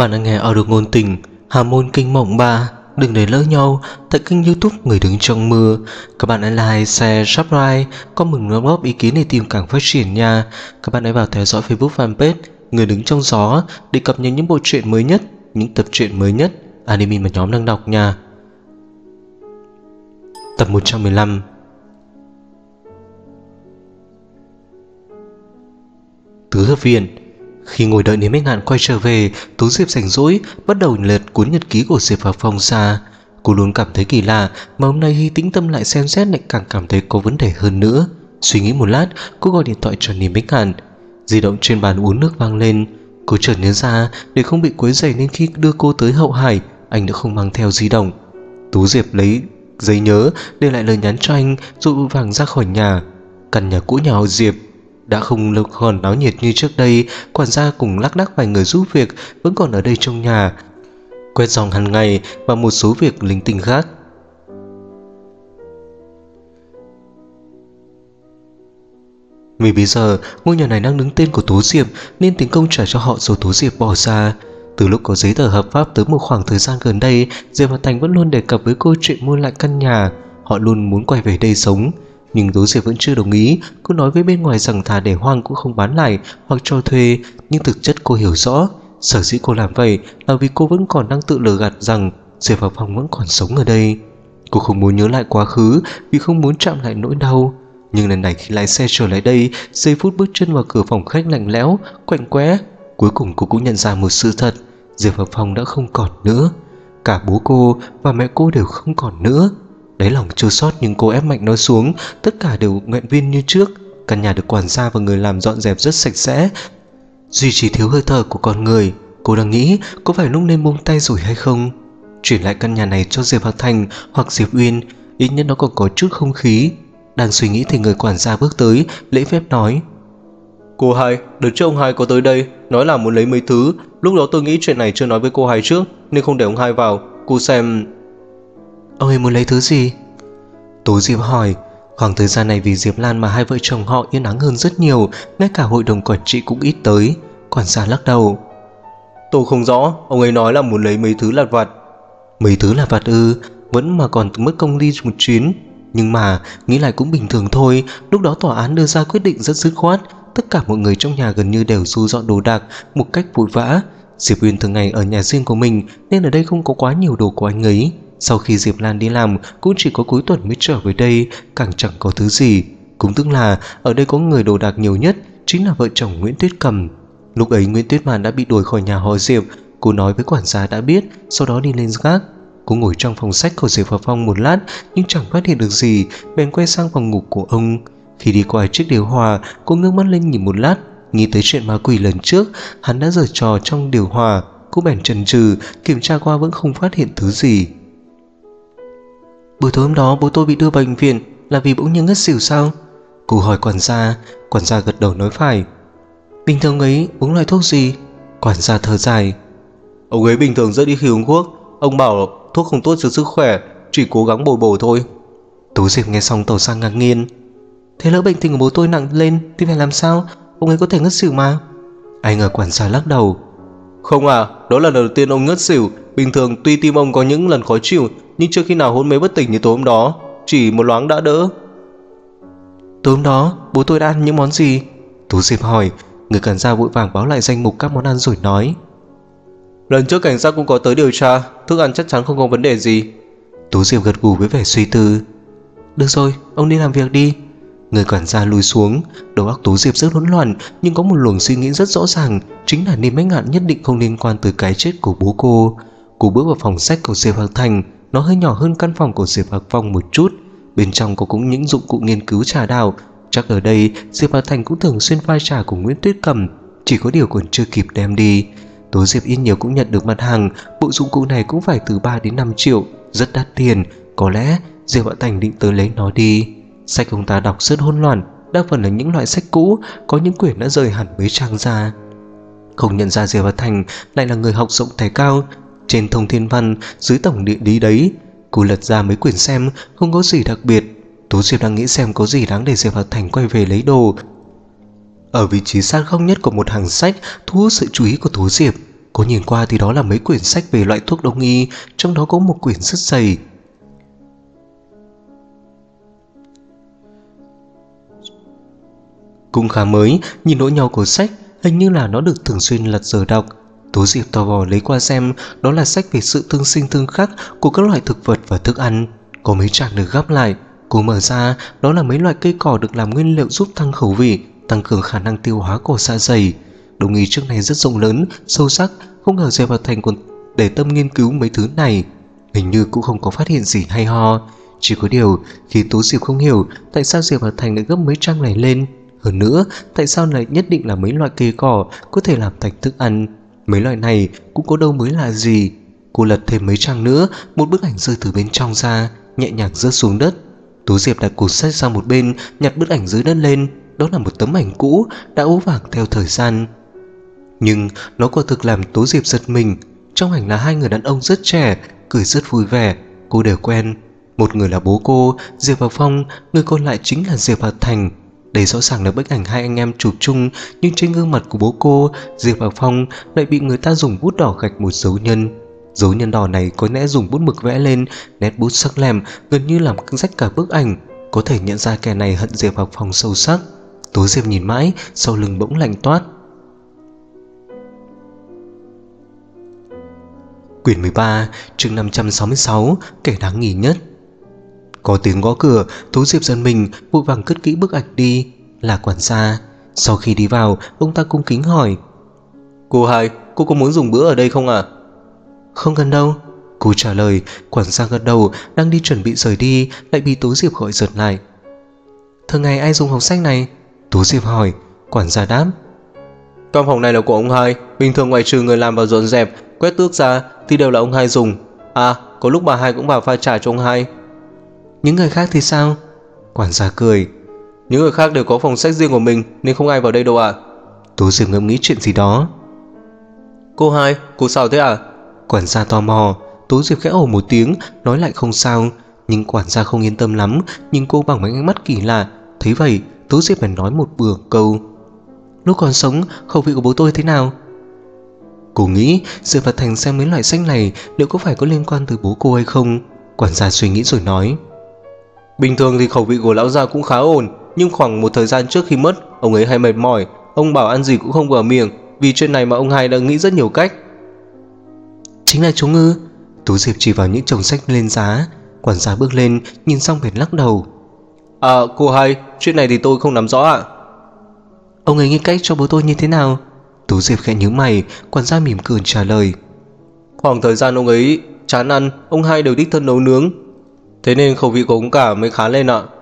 Các bạn đang nghe audio ngôn tình Hà môn kinh mộng 3. Đừng để lỡ nhau tại kênh YouTube Người đứng trong mưa. Các bạn hãy like, share, subscribe, comment đóng góp ý kiến để team càng phát triển nha. Các bạn hãy vào theo dõi Facebook fanpage Người đứng trong gió để cập nhật những bộ truyện mới nhất, những tập truyện mới nhất, anime mà nhóm đang đọc nha. Tập 115. Tứ hợp viện. Khi ngồi đợi đến Minh Ngạn quay trở về, Tú Diệp rảnh rỗi bắt đầu lật cuốn nhật ký của Diệp và Phong ra. Cô luôn cảm thấy kỳ lạ, mà hôm nay khi tĩnh tâm lại xem xét lại càng cảm thấy có vấn đề hơn nữa. Suy nghĩ một lát, cô gọi điện thoại cho Niềm Minh Ngạn. Di động trên bàn uống nước vang lên. Cô chợt nhớ ra để không bị quấy rầy nên khi đưa cô tới Hậu Hải, anh đã không mang theo di động. Tú Diệp lấy giấy nhớ để lại lời nhắn cho anh rồi vội vàng ra khỏi nhà. Căn nhà cũ nhà họ Diệp đã không còn náo nhiệt như trước đây. Quản gia cùng lác đác vài người giúp việc vẫn còn ở đây trong nhà, quét dọn hàng ngày và một số việc linh tinh khác. Vì bây giờ ngôi nhà này đang đứng tên của Tú Diệp nên tiền công trả cho họ rồi Tú Diệp bỏ ra. Từ lúc có giấy tờ hợp pháp tới một khoảng thời gian gần đây, Diệp và Thành vẫn luôn đề cập với cô chuyện mua lại căn nhà. Họ luôn muốn quay về đây sống, nhưng Tú Diệp vẫn chưa đồng ý. Cô nói với bên ngoài rằng thà để hoang cũng không bán lại hoặc cho thuê, nhưng thực chất cô hiểu rõ sở dĩ cô làm vậy là vì cô vẫn còn đang tự lừa gạt rằng Diệp và Phong vẫn còn sống ở đây. Cô không muốn nhớ lại quá khứ vì không muốn chạm lại nỗi đau. Nhưng lần này khi lái xe trở lại đây, giây phút bước chân vào cửa phòng khách lạnh lẽo, quạnh quẽ, cuối cùng cô cũng nhận ra một sự thật: Diệp và Phong đã không còn nữa. Cả bố cô và mẹ cô đều không còn nữa. Đáy lòng chua xót nhưng cô ép mạnh nói xuống. Tất cả đều nguyện viên như trước. Căn nhà được quản gia và người làm dọn dẹp rất sạch sẽ, duy chỉ thiếu hơi thở của con người. Cô đang nghĩ có phải lúc nên buông tay rồi hay không, chuyển lại căn nhà này cho Diệp Hạc Thành hoặc Diệp Uyên, ít nhất nó còn có chút không khí. Đang suy nghĩ thì người quản gia bước tới, lễ phép nói: Cô Hai, đợt trước ông Hai có tới đây nói là muốn lấy mấy thứ. Lúc đó tôi nghĩ chuyện này chưa nói với cô Hai trước nên không để ông Hai vào. Cô xem. Ông ấy muốn lấy thứ gì? Tú Diệp hỏi. Khoảng thời gian này vì Diệp Lan mà hai vợ chồng họ yên ắng hơn rất nhiều, ngay cả hội đồng quản trị cũng ít tới. Quản gia lắc đầu: Tôi không rõ, ông ấy nói là muốn lấy mấy thứ lặt vặt. Mấy thứ lặt vặt ư? Vẫn mà còn mất công đi một chuyến. Nhưng mà nghĩ lại cũng bình thường thôi. Lúc đó tòa án đưa ra quyết định rất dứt khoát. Tất cả mọi người trong nhà gần như đều thu dọn đồ đạc một cách vội vã. Diệp Uyên thường ngày ở nhà riêng của mình nên ở đây không có quá nhiều đồ của anh ấy. Sau khi Diệp Lan đi làm cũng chỉ có cuối tuần mới trở về đây, càng chẳng có thứ gì. Cũng tức là ở đây có người đồ đạc nhiều nhất chính là vợ chồng Nguyễn Tuyết Cầm. Lúc ấy Nguyễn Tuyết Màn đã bị đuổi khỏi nhà họ Diệp. Cô nói với quản gia đã biết, sau đó đi lên gác. Cô ngồi trong phòng sách của Diệp và Phong một lát nhưng chẳng phát hiện được gì, bèn quay sang phòng ngủ của ông. Khi đi qua chiếc điều hòa, cô ngước mắt lên nhìn một lát, nghĩ tới chuyện ma quỷ lần trước hắn đã giở trò trong điều hòa. Cô bèn chần chừ, kiểm tra qua vẫn không phát hiện thứ gì. Buổi tối hôm đó bố tôi bị đưa bệnh viện là vì bỗng nhiên ngất xỉu sao? Cô hỏi quản gia. Quản gia gật đầu nói phải. Bình thường ấy uống loại thuốc gì? Quản gia thở dài. Ông ấy bình thường rất ít khi uống thuốc. Ông bảo thuốc không tốt cho sức khỏe, chỉ cố gắng bồi bổ thôi. Tú Diệp nghe xong tỏ ra ngạc nhiên. Thế lỡ bệnh tình của bố tôi nặng lên thì phải làm sao? Ông ấy có thể ngất xỉu mà. Ai ngờ quản gia lắc đầu. Không à, đó là lần đầu tiên ông ngất xỉu. Bình thường tuy tim ông có những lần khó chịu nhưng chưa khi nào hôn mê bất tỉnh như tối hôm đó. Chỉ một loáng đã đỡ. Tối hôm đó bố tôi đã ăn những món gì? Tú Diệp hỏi. Người quản gia vội vàng báo lại danh mục các món ăn rồi nói. Lần trước cảnh sát cũng có tới điều tra, thức ăn chắc chắn không có vấn đề gì. Tú Diệp gật gù với vẻ suy tư. Được rồi, ông đi làm việc đi. Người quản gia lùi xuống. Đầu óc Tú Diệp rất hỗn loạn, nhưng có một luồng suy nghĩ rất rõ ràng, chính là Niềm Minh Ngạn nhất định không liên quan tới cái chết của bố cô. Cô bước vào phòng sách của Diệp Hạc Thành. Nó hơi nhỏ hơn căn phòng của Diệp Hạc Phong một chút. Bên trong có cũng những dụng cụ nghiên cứu trà đạo. Chắc ở đây Diệp Hạc Thành cũng thường xuyên pha trà của Nguyễn Tuyết Cầm, chỉ có điều còn chưa kịp đem đi. Tú Diệp ít nhiều cũng nhận được mặt hàng. Bộ dụng cụ này cũng phải từ 3 đến 5 triệu, rất đắt tiền. Có lẽ Diệp Hạc Thành định tới lấy nó đi. Sách ông ta đọc rất hỗn loạn, đa phần là những loại sách cũ, có những quyển đã rời hẳn mấy trang ra. Không nhận ra Diệp Hạc Thành lại là người học rộng tài cao, trên thông thiên văn, dưới tổng địa lý đấy. Cô lật ra mấy quyển xem, không có gì đặc biệt. Tú Diệp đang nghĩ xem có gì đáng để Diệp Hạc Thành quay về lấy đồ. Ở vị trí sát góc nhất của một hàng sách thu hút sự chú ý của Tú Diệp. Cô nhìn qua thì đó là mấy quyển sách về loại thuốc đông y, trong đó có một quyển rất dày. Cũng khá mới, nhìn nỗi nhau của sách, hình như là nó được thường xuyên lật giờ đọc. Tố Diệp tò mò lấy qua xem, đó là sách về sự tương sinh tương khắc của các loại thực vật và thức ăn. Có mấy trang được gấp lại, cô mở ra, đó là mấy loại cây cỏ được làm nguyên liệu giúp tăng khẩu vị, tăng cường khả năng tiêu hóa của dạ dày. Đông y trước này rất rộng lớn, sâu sắc, không ngờ Diệp Vào Thành còn để tâm nghiên cứu mấy thứ này. Hình như cũng không có phát hiện gì hay ho. Chỉ có điều, khi Tố Diệp không hiểu tại sao Diệp Vào Thành lại gấp mấy trang này lên. Hơn nữa, tại sao lại nhất định là mấy loại cây cỏ có thể làm thành thức ăn? Mấy loại này cũng có đâu mới là gì. Cô lật thêm mấy trang nữa, một bức ảnh rơi từ bên trong ra, nhẹ nhàng rớt xuống đất. Tố Diệp đặt cột sách sang một bên, nhặt bức ảnh dưới đất lên. Đó là một tấm ảnh cũ, đã ố vàng theo thời gian. Nhưng nó quả thực làm Tố Diệp giật mình. Trong ảnh là hai người đàn ông rất trẻ, cười rất vui vẻ, cô đều quen. Một người là bố cô, Diệp Vào Phong, người còn lại chính là Diệp Vào Thành. Đây rõ ràng là bức ảnh hai anh em chụp chung, nhưng trên gương mặt của bố cô, Diệp Vào Phong, lại bị người ta dùng bút đỏ gạch một dấu nhân. Dấu nhân đỏ này có lẽ dùng bút mực vẽ lên, nét bút sắc lẹm gần như làm rách cả bức ảnh. Có thể nhận ra kẻ này hận Diệp Vào Phong sâu sắc. Tố Diệp nhìn mãi, sau lưng bỗng lạnh toát. Quyển 13, chương 566, kẻ đáng nghi nhất. Có tiếng gõ cửa, Tố Diệp giật mình, vội vàng cất kỹ bức ảnh đi. Là quản gia. Sau khi đi vào, ông ta cung kính hỏi: Cô Hai, cô có muốn dùng bữa ở đây không ạ? Không cần đâu. Cô trả lời. Quản gia gật đầu, đang đi chuẩn bị rời đi, lại bị Tố Diệp gọi giật lại. Thường ngày ai dùng hộp sách này? Tố Diệp hỏi. Quản gia đáp: Căn phòng này là của ông Hai, bình thường ngoại trừ người làm vào dọn dẹp, quét tước ra thì đều là ông Hai dùng. À, có lúc bà Hai cũng vào pha trà cho ông Hai. Những người khác thì sao? Quản gia cười. Những người khác đều có phòng sách riêng của mình nên không ai vào đây đâu ạ. Tố Diệp ngẫm nghĩ chuyện gì đó. Cô Hai, cô sao thế à? Quản gia tò mò. Tố Diệp khẽ ồ một tiếng, nói lại không sao. Nhưng quản gia không yên tâm lắm, nhìn cô bằng mấy ánh mắt kỳ lạ. Thấy vậy, Tố Diệp bèn nói một bữa câu: Lúc còn sống, khẩu vị của bố tôi thế nào? Cô nghĩ Diệp Vào Thành xem mấy loại sách này liệu có phải có liên quan từ bố cô hay không. Quản gia suy nghĩ rồi nói: Bình thường thì khẩu vị của lão gia cũng khá ổn, nhưng khoảng một thời gian trước khi mất, ông ấy hay mệt mỏi, ông bảo ăn gì cũng không vừa miệng. Vì chuyện này mà ông Hai đã nghĩ rất nhiều cách. Chính là chúng ư? Tố Diệp chỉ vào những chồng sách lên giá. Quản gia bước lên, nhìn xong bèn lắc đầu. À, cô Hai, chuyện này thì tôi không nắm rõ ạ. Ông ấy nghĩ cách cho bố tôi như thế nào? Tố Diệp khẽ nhíu mày. Quản gia mỉm cười trả lời: Khoảng thời gian ông ấy chán ăn, ông Hai đều đích thân nấu nướng, thế nên khẩu vị của ông cả mới khá lên ạ.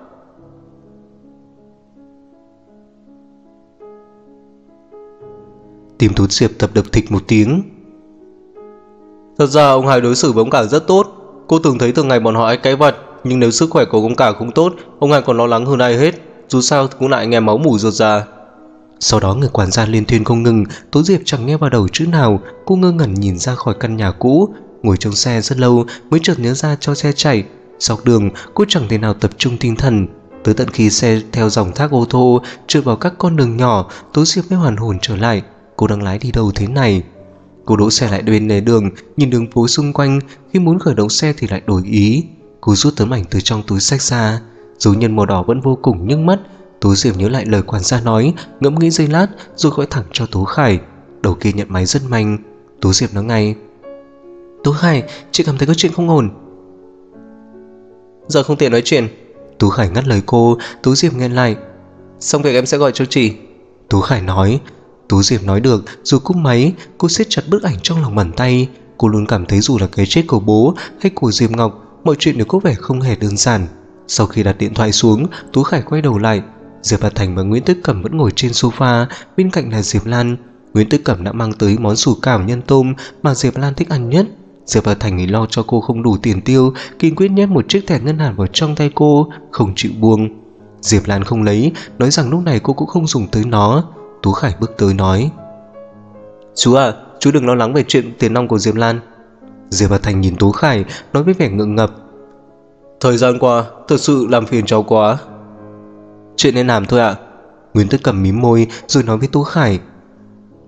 Tim Tố Diệp tập đập thịch một tiếng. Thật ra ông Hai đối xử với ông cả rất tốt. Cô từng thấy thường ngày bọn họ hay cãi vặt, nhưng nếu sức khỏe của ông cả không tốt, ông Hai còn lo lắng hơn ai hết. Dù sao cũng lại anh em máu mủ ruột già. Sau đó người quản gia liên thuyên không ngừng. Tố Diệp chẳng nghe vào đầu chữ nào. Cô ngơ ngẩn nhìn ra khỏi căn nhà cũ. Ngồi trong xe rất lâu mới chợt nhớ ra cho xe chạy. Dọc đường cô chẳng thể nào tập trung tinh thần. Tới tận khi xe theo dòng thác ô tô trượt vào các con đường nhỏ, Tố Diệp mới hoàn hồn trở lại. Cô đang lái đi đâu thế này? Cô đỗ xe lại bên lề đường, nhìn đường phố xung quanh. Khi muốn khởi động xe thì lại đổi ý. Cô rút tấm ảnh từ trong túi xách ra. Dấu nhân màu đỏ vẫn vô cùng nhức mắt. Tố Diệp nhớ lại lời quản gia nói, ngẫm nghĩ giây lát rồi gọi thẳng cho Tố Khải. Đầu kia nhận máy rất nhanh. Tố Diệp nói ngay: Tố Khải, chị cảm thấy có chuyện không ổn. Giờ không tiện nói chuyện. Tố Khải ngắt lời cô. Tố Diệp nghe lại: Xong việc em sẽ gọi cho chị. Tố Khải nói. Tố Diệp nói được rồi cúp máy. Cô siết chặt bức ảnh trong lòng bàn tay. Cô luôn cảm thấy dù là cái chết của bố hay của Diệp Ngọc, mọi chuyện đều có vẻ không hề đơn giản. Sau khi đặt điện thoại xuống, Tố Khải quay đầu lại. Diệp Vào Thành và Nguyễn Tức Cẩm vẫn ngồi trên sofa, bên cạnh là Diệp Lan. Nguyễn Tức Cẩm đã mang tới món sủi cảo nhân tôm mà Diệp Lan thích ăn nhất. Diệp Vào Thành nghĩ lo cho cô không đủ tiền tiêu, kiên quyết nhét một chiếc thẻ ngân hàng vào trong tay cô, không chịu buông. Diệp Lan không lấy, nói rằng lúc này cô cũng không dùng tới nó. Tố Khải bước tới nói: Chú à, chú đừng lo lắng về chuyện tiền nong của Diệp Lan. Diệp Vào Thành nhìn Tố Khải, nói với vẻ ngượng ngập: Thời gian qua thật sự làm phiền cháu quá. Chuyện nên làm thôi ạ. Nguyễn Tức Cẩm mím môi rồi nói với Tố Khải: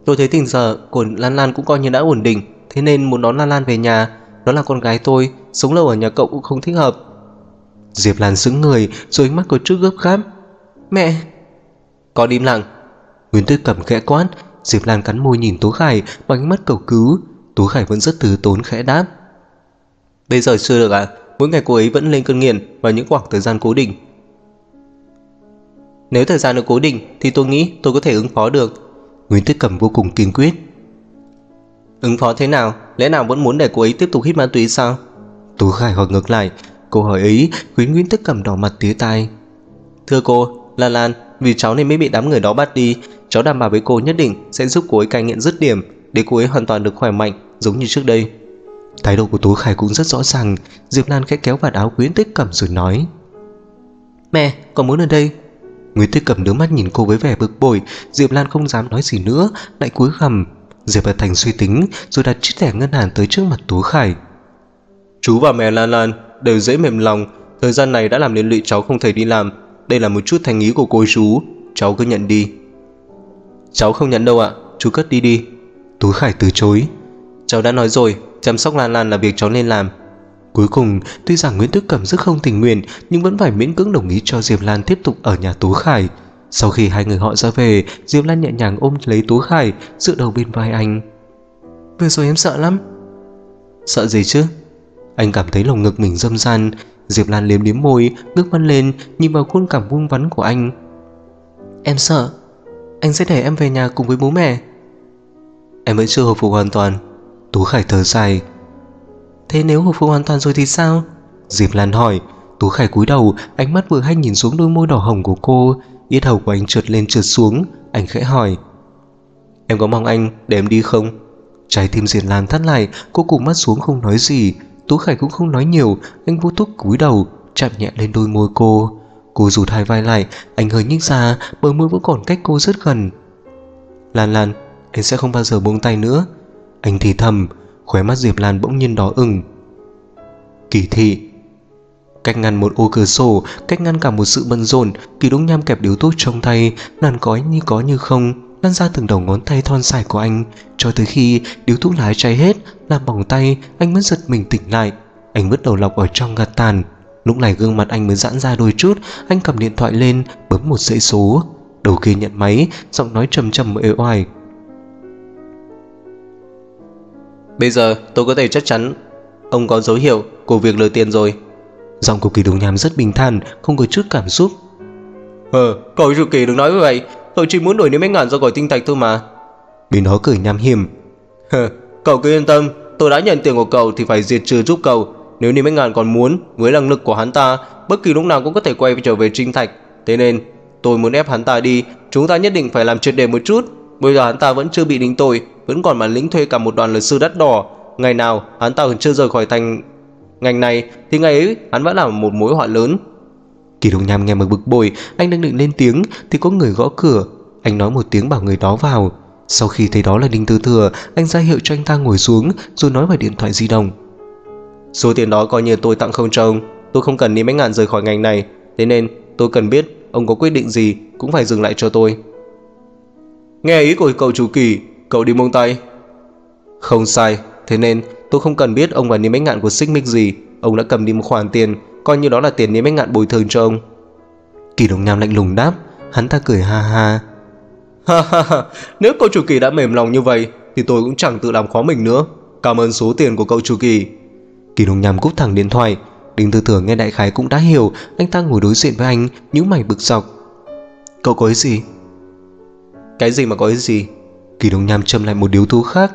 Tôi thấy tình giờ của Lan Lan cũng coi như đã ổn định, thế nên muốn đón Lan Lan về nhà. Nó là con gái tôi, sống lâu ở nhà cậu cũng không thích hợp. Diệp Lan sững người rồi ánh mắt có chút gấp gáp. Mẹ! Có im lặng. Nguyễn Tư Cẩm khẽ quát. Diệp Lan cắn môi nhìn Tố Khải bằng ánh mắt cầu cứu. Tố Khải vẫn rất từ tốn khẽ đáp. Bây giờ chưa được ạ. Mỗi ngày cô ấy vẫn lên cơn nghiện vào những khoảng thời gian cố định. Nếu thời gian được cố định thì tôi nghĩ tôi có thể ứng phó được. Nguyễn Tư Cẩm vô cùng kiên quyết. Ứng phó thế nào? Lẽ nào vẫn muốn để cô ấy tiếp tục hít ma túy sao? Tố Khải hỏi ngược lại. Câu hỏi ấy khiến Nguyễn Tư Cẩm đỏ mặt tía tai. Thưa cô, Lan Lan, vì cháu nên mới bị đám người đó bắt đi. Cháu đảm bảo với cô nhất định sẽ giúp cô ấy cai nghiện dứt điểm, để cô ấy hoàn toàn được khỏe mạnh giống như trước đây. Thái độ của Tố Khải cũng rất rõ ràng. Diệp Lan khẽ kéo vạt áo Nguyễn Tư Cẩm rồi nói. Mẹ, con muốn ở đây. Nguyễn Tư Cẩm đưa mắt nhìn cô với vẻ bực bội. Diệp Lan không dám nói gì nữa, lại cúi gằm. Diệp Văn Thành suy tính rồi đặt chiếc thẻ ngân hàng tới trước mặt Tố Khải. Chú và mẹ Lan Lan đều dễ mềm lòng. Thời gian này đã làm liên lụy cháu không thể đi làm. Đây là một chút thành ý của cô chú, cháu cứ nhận đi. Cháu không nhận đâu ạ, chú cất đi đi. Tố Khải từ chối. Cháu đã nói rồi, chăm sóc Lan Lan là việc cháu nên làm. Cuối cùng, tuy rằng Nguyễn Tư Cẩm rất không tình nguyện, nhưng vẫn phải miễn cưỡng đồng ý cho Diệp Lan tiếp tục ở nhà Tố Khải. Sau khi hai người họ ra về, Diệp Lan nhẹ nhàng ôm lấy Tố Khải, dựa đầu bên vai anh. Vừa rồi em sợ lắm. Sợ gì chứ? Anh cảm thấy lồng ngực mình râm ran. Diệp Lan liếm liếm môi, ngước mắt lên, nhìn vào khuôn cảm vuông vắn của anh. Em sợ. Anh sẽ để em về nhà cùng với bố mẹ. Em vẫn chưa hồi phục hoàn toàn. Tố Khải thở dài. Thế nếu hồi phục hoàn toàn rồi thì sao? Diệp Lan hỏi. Tố Khải cúi đầu, ánh mắt vừa hay nhìn xuống đôi môi đỏ hồng của cô. Yết hầu của anh trượt lên trượt xuống. Anh khẽ hỏi. Em có mong anh để em đi không? Trái tim Diệp Lan thắt lại. Cô cụp mắt xuống không nói gì. Tố Khải cũng không nói nhiều. Anh vô thức cúi đầu, chạm nhẹ lên đôi môi cô. Cô rụt hai vai lại. Anh hơi nhích ra, bờ môi vẫn còn cách cô rất gần. Lan Lan, anh sẽ không bao giờ buông tay nữa. Anh thì thầm. Khóe mắt Diệp Lan bỗng nhiên đỏ ửng. Kỳ thị. Cách ngăn một ô cửa sổ, cách ngăn cả một sự bận rộn, Kỳ Đông Nham kẹp điếu thuốc trong tay, làn khói như có như không lan ra từng đầu ngón tay thon dài của anh, cho tới khi điếu thuốc lá cháy hết, làm bỏng tay. Anh mới giật mình tỉnh lại. Anh vứt đầu lọc ở trong gạt tàn. Lúc này gương mặt anh mới giãn ra đôi chút. Anh cầm điện thoại lên, bấm một dãy số. Đầu kia nhận máy, giọng nói trầm trầm uể oải. Bây giờ tôi có thể chắc chắn ông có dấu hiệu của việc lừa tiền rồi. Giọng của Kỳ Đông Nham rất bình thản, không có chút cảm xúc. Cậu Chu Kỳ đừng nói như vậy. Cậu chỉ muốn đuổi Niêm Bách Ngạn ra khỏi tinh thạch thôi mà. Bên đó cười nham hiểm. Cậu cứ yên tâm, tôi đã nhận tiền của cậu thì phải diệt trừ giúp cậu. Nếu Niêm Bách Ngạn còn muốn, với năng lực của hắn ta, bất kỳ lúc nào cũng có thể quay trở về tinh thạch. Thế nên tôi muốn ép hắn ta đi. Chúng ta nhất định phải làm triệt để một chút. Bây giờ hắn ta vẫn chưa bị đính tội, vẫn còn bản lĩnh thuê cả một đoàn luật sư đắt đỏ. Ngày nào hắn ta còn chưa rời khỏi thành ngành này thì ngày ấy hắn vẫn là một mối họa lớn. Kỳ Đông Nham nghe mà bực bội. Anh đang định lên tiếng thì có người gõ cửa. Anh nói một tiếng bảo người đó vào. Sau khi thấy đó là Đinh Tư Thừa, anh ra hiệu cho anh ta ngồi xuống rồi nói vào điện thoại di động. Số tiền đó coi như tôi tặng không cho ông. Tôi không cần Niêm Bách Ngạn rời khỏi ngành này, thế nên tôi cần biết ông có quyết định gì cũng phải dừng lại cho tôi. Nghe ý của cậu Chu Kỳ, cậu đi buông tay. Không sai, thế nên tôi không cần biết ông và Niêm Bách Ngạn có xích mích gì. Ông đã cầm đi một khoản tiền, coi như đó là tiền Niêm Bách Ngạn bồi thường cho ông. Kỳ Đông Nham lạnh lùng đáp. Hắn ta cười ha ha. Nếu cậu Chu Kỳ đã mềm lòng như vậy thì tôi cũng chẳng tự làm khó mình nữa. Cảm ơn số tiền của cậu Chu Kỳ. Kỳ Đông Nham cúp thẳng điện thoại. Đinh Tư Thừa nghe đại khái cũng đã hiểu. Anh ta ngồi đối diện với anh, nhíu mày bực dọc. Cậu có ý gì? Cái gì mà có ý gì? Kỳ Đông Nham châm lại một điếu thuốc khác.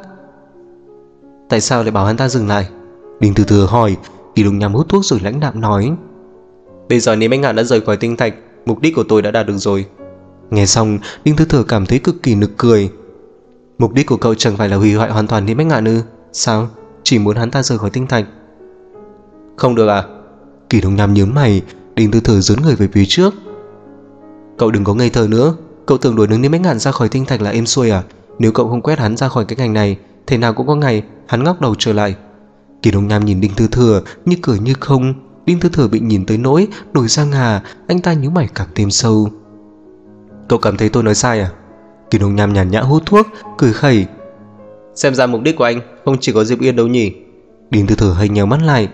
Tại sao lại bảo hắn ta dừng lại? Đinh Tư Thừa hỏi. Kỳ Đông Nham hút thuốc rồi lãnh đạm nói. Bây giờ Niêm Bách Ngạn đã rời khỏi tinh thạch, mục đích của tôi đã đạt được rồi. Nghe xong, Đinh Tư Thừa cảm thấy cực kỳ nực cười. Mục đích của cậu chẳng phải là hủy hoại hoàn toàn Niêm Bách Ngạn ư? Sao? Chỉ muốn hắn ta rời khỏi tinh thạch? Không được à? Kỳ Đông Nham nhướng mày. Đinh Tư Thừa dướn người về phía trước. Cậu đừng có ngây thơ nữa. Cậu tưởng đuổi đứng Niêm Bách Ngạn ra khỏi tinh thạch là êm xuôi à? Nếu cậu không quét hắn ra khỏi cái ngành này, thế nào cũng có ngày hắn ngóc đầu trở lại. Kỳ Đông Nham nhìn Đinh Tư Thừa như cười như không. Đinh Tư Thừa bị nhìn tới nỗi nổi da gà. Anh ta nhíu mày càng thêm sâu. Cậu cảm thấy tôi nói sai à? Kỳ Đông Nham nhàn nhã hút thuốc, cười khẩy. Xem ra mục đích của anh không chỉ có Diệp Yên đâu nhỉ? Đinh Tư Thừa hơi nheo mắt lại.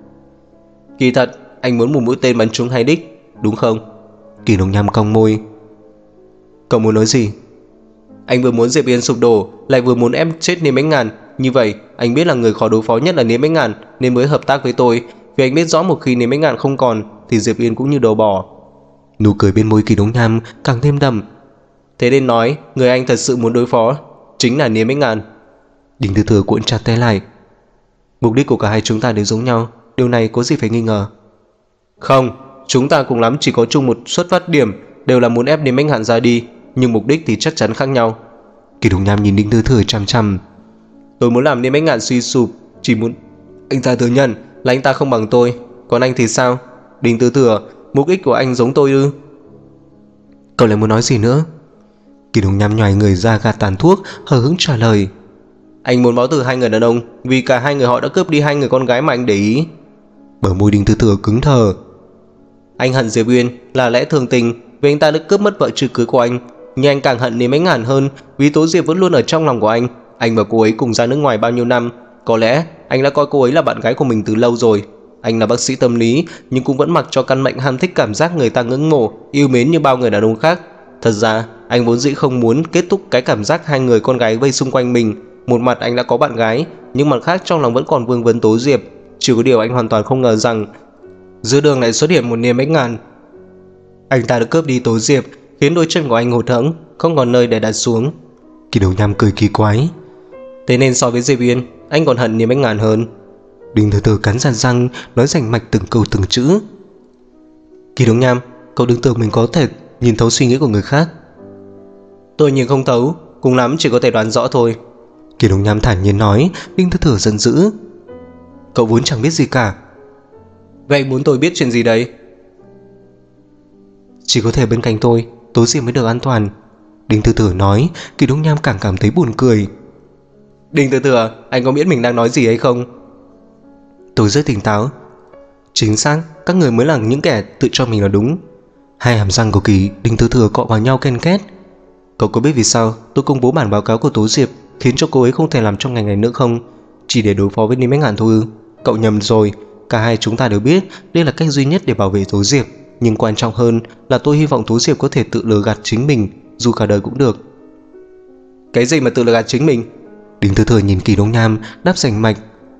Kỳ thật, anh muốn một mũi tên bắn trúng hai đích, đúng không? Kỳ Đông Nham cong môi. Cậu muốn nói gì? Anh vừa muốn Diệp Yên sụp đổ, lại vừa muốn em chết Niêm Ánh Ngàn. Như vậy, anh biết là người khó đối phó nhất là Niêm Ánh Ngàn, nên mới hợp tác với tôi. Vì anh biết rõ một khi Niêm Ánh Ngàn không còn, thì Diệp Yên cũng như đầu bò. Nụ cười bên môi Kỳ Đông Nham càng thêm đậm. Thế nên nói, người anh thật sự muốn đối phó chính là Niêm Ánh Ngàn. Đinh Tư Thừa cuộn chặt tay lại. Mục đích của cả hai chúng ta đều giống nhau, điều này có gì phải nghi ngờ? Không, chúng ta cùng lắm chỉ có chung một xuất phát điểm, đều là muốn ép Niêm Ánh Ngàn ra đi, nhưng mục đích thì chắc chắn khác nhau. Kỳ Đông Nham nhìn Đinh Tư Thừa chằm chằm. Tôi muốn làm Niêm Ánh Ngàn suy sụp, chỉ muốn anh ta thừa nhận là anh ta không bằng tôi. Còn anh thì sao? Đinh Tư Thừa, mục đích của anh giống tôi ư? Cậu lại muốn nói gì nữa? Kỳ Đông Nham nhoài người ra gạt tàn thuốc, hờ hững trả lời. Anh muốn báo thù hai người đàn ông, vì cả hai người họ đã cướp đi hai người con gái mà anh để ý. Bờ môi Đinh Tư Thừa cứng thờ. Anh hận Diệp Uyên là lẽ thường tình, vì anh ta đã cướp mất vợ chưa cưới của anh. Nhưng anh càng hận Niêm Ánh Ngàn hơn, vì Tố Diệp vẫn luôn ở trong lòng của anh. Anh và cô ấy cùng ra nước ngoài bao nhiêu năm, có lẽ anh đã coi cô ấy là bạn gái của mình từ lâu rồi. Anh là bác sĩ tâm lý, nhưng cũng vẫn mặc cho căn bệnh ham thích cảm giác người ta ngưỡng mộ, yêu mến như bao người đàn ông khác. Thật ra, anh vốn dĩ không muốn kết thúc cái cảm giác hai người con gái vây xung quanh mình. Một mặt anh đã có bạn gái, nhưng mặt khác trong lòng vẫn còn vương vấn Tố Diệp. Chỉ có điều anh hoàn toàn không ngờ rằng giữa đường lại xuất hiện một Niêm Ánh Ngàn. Anh ta đã cướp đi Tố Diệp, khiến đôi chân của anh hụt hẫng, không còn nơi để đặt xuống. Kỳ Đông Nham cười kỳ quái. Thế nên so với Diệp Uyên, anh còn hận Niêm Ánh Ngàn hơn. Đinh Tư Thừa cắn răng răng, nói rành mạch từng câu từng chữ. Kỳ Đông Nham, cậu đừng tưởng mình có thể nhìn thấu suy nghĩ của người khác. Tôi nhìn không thấu, cùng lắm chỉ có thể đoán rõ thôi. Kỳ Đông Nham thản nhiên nói. Đinh Tư Thừa giận dữ. Cậu vốn chẳng biết gì cả. Vậy muốn tôi biết chuyện gì đấy? Chỉ có thể bên cạnh tôi, Tố Diệp mới được an toàn. Đinh Tư Thừa nói. Kỳ Đông Nham càng cảm thấy buồn cười. Đinh Tư Thừa, anh có biết mình đang nói gì hay không? Tôi rất tỉnh táo. Chính xác, các người mới là những kẻ tự cho mình là đúng. Hai hàm răng của Đinh Tư Thừa cọ vào nhau ken két. Cậu có biết vì sao tôi công bố bản báo cáo của Tố Diệp, khiến cho cô ấy không thể làm trong ngành này nữa không? Chỉ để đối phó với Niêm Ánh Ngàn thôi ư? Cậu nhầm rồi. Cả hai chúng ta đều biết đây là cách duy nhất để bảo vệ Tố Diệp. Nhưng quan trọng hơn là tôi hy vọng Tố Diệp có thể tự lừa gạt chính mình, dù cả đời cũng được. Cái gì mà tự lừa gạt chính mình? Đinh Tư Thừa nhìn Kỳ Đông Nham, đáp rành mạch.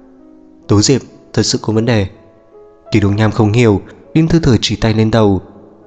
Tố Diệp thật sự có vấn đề. Kỳ Đông Nham không hiểu. Đinh Tư Thừa chỉ tay lên đầu.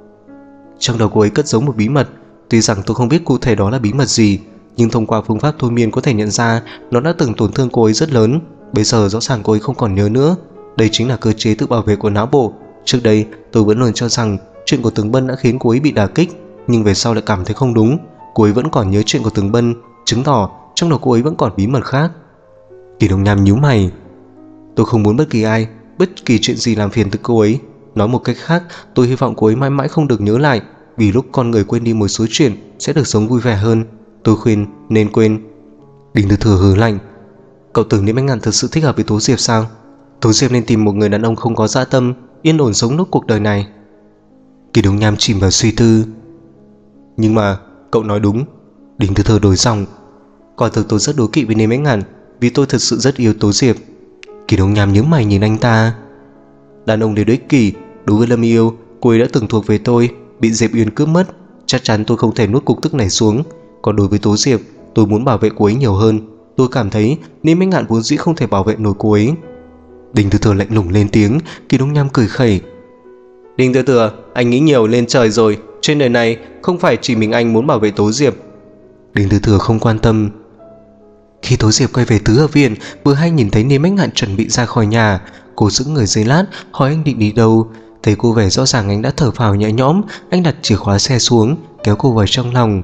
Trong đầu cô ấy cất giấu một bí mật. Tuy rằng tôi không biết cụ thể đó là bí mật gì, nhưng thông qua phương pháp thôi miên có thể nhận ra nó đã từng tổn thương cô ấy rất lớn. Bây giờ rõ ràng cô ấy không còn nhớ nữa. Đây chính là cơ chế tự bảo vệ của não bộ. Trước đây tôi vẫn luôn cho rằng chuyện của Tường Bân đã khiến cô ấy bị đả kích, nhưng về sau lại cảm thấy không đúng. Cô ấy vẫn còn nhớ chuyện của Tường Bân, chứng tỏ trong đầu cô ấy vẫn còn bí mật khác. Kỳ Đông Nham nhíu mày. Tôi không muốn bất kỳ ai, bất kỳ chuyện gì làm phiền tới cô ấy. Nói một cách khác, tôi hy vọng cô ấy mãi mãi không được nhớ lại, vì lúc con người quên đi một số chuyện sẽ được sống vui vẻ hơn. Tôi khuyên nên quên. Đinh Tư Thừa hừ lạnh. Cậu tưởng Niêm Ánh Ngàn thật sự thích hợp với Tố Diệp sao? Tố Diệp nên tìm một người đàn ông không có dã tâm, yên ổn sống nốt cuộc đời này. Kỳ Đông Nham chìm vào suy tư. Nhưng mà cậu nói đúng. Đinh Tư Thừa đổi giọng. Quả thực tôi rất đố kỵ với Niêm Ánh Ngàn, vì tôi thật sự rất yêu Tố Diệp. Kỳ Đông Nham nhướng mày nhìn anh ta. Đàn ông đều ích kỷ. Đối với Lâm Yêu, cô ấy đã từng thuộc về tôi, bị Diệp Uyên cướp mất. Chắc chắn tôi không thể nuốt cục tức này xuống. Còn đối với Tố Diệp, tôi muốn bảo vệ cô ấy nhiều hơn. Tôi cảm thấy Niêm Ánh Ngạn vốn dĩ không thể bảo vệ nổi cô ấy. Đinh Tư Thừa lạnh lùng lên tiếng. Kỳ Đông Nham cười khẩy. Đinh Tư Thừa, anh nghĩ nhiều lên trời rồi. Trên đời này không phải chỉ mình anh muốn bảo vệ Tố Diệp. Đinh Tư Thừa không quan tâm. Khi Tố Diệp quay về tứ hợp viện, vừa hay nhìn thấy Niêm Ánh Ngạn chuẩn bị ra khỏi nhà. Cô giữ người giây lát, hỏi anh định đi đâu. Thấy cô vẻ rõ ràng anh đã thở phào nhẹ nhõm. Anh đặt chìa khóa xe xuống, kéo cô vào trong lòng.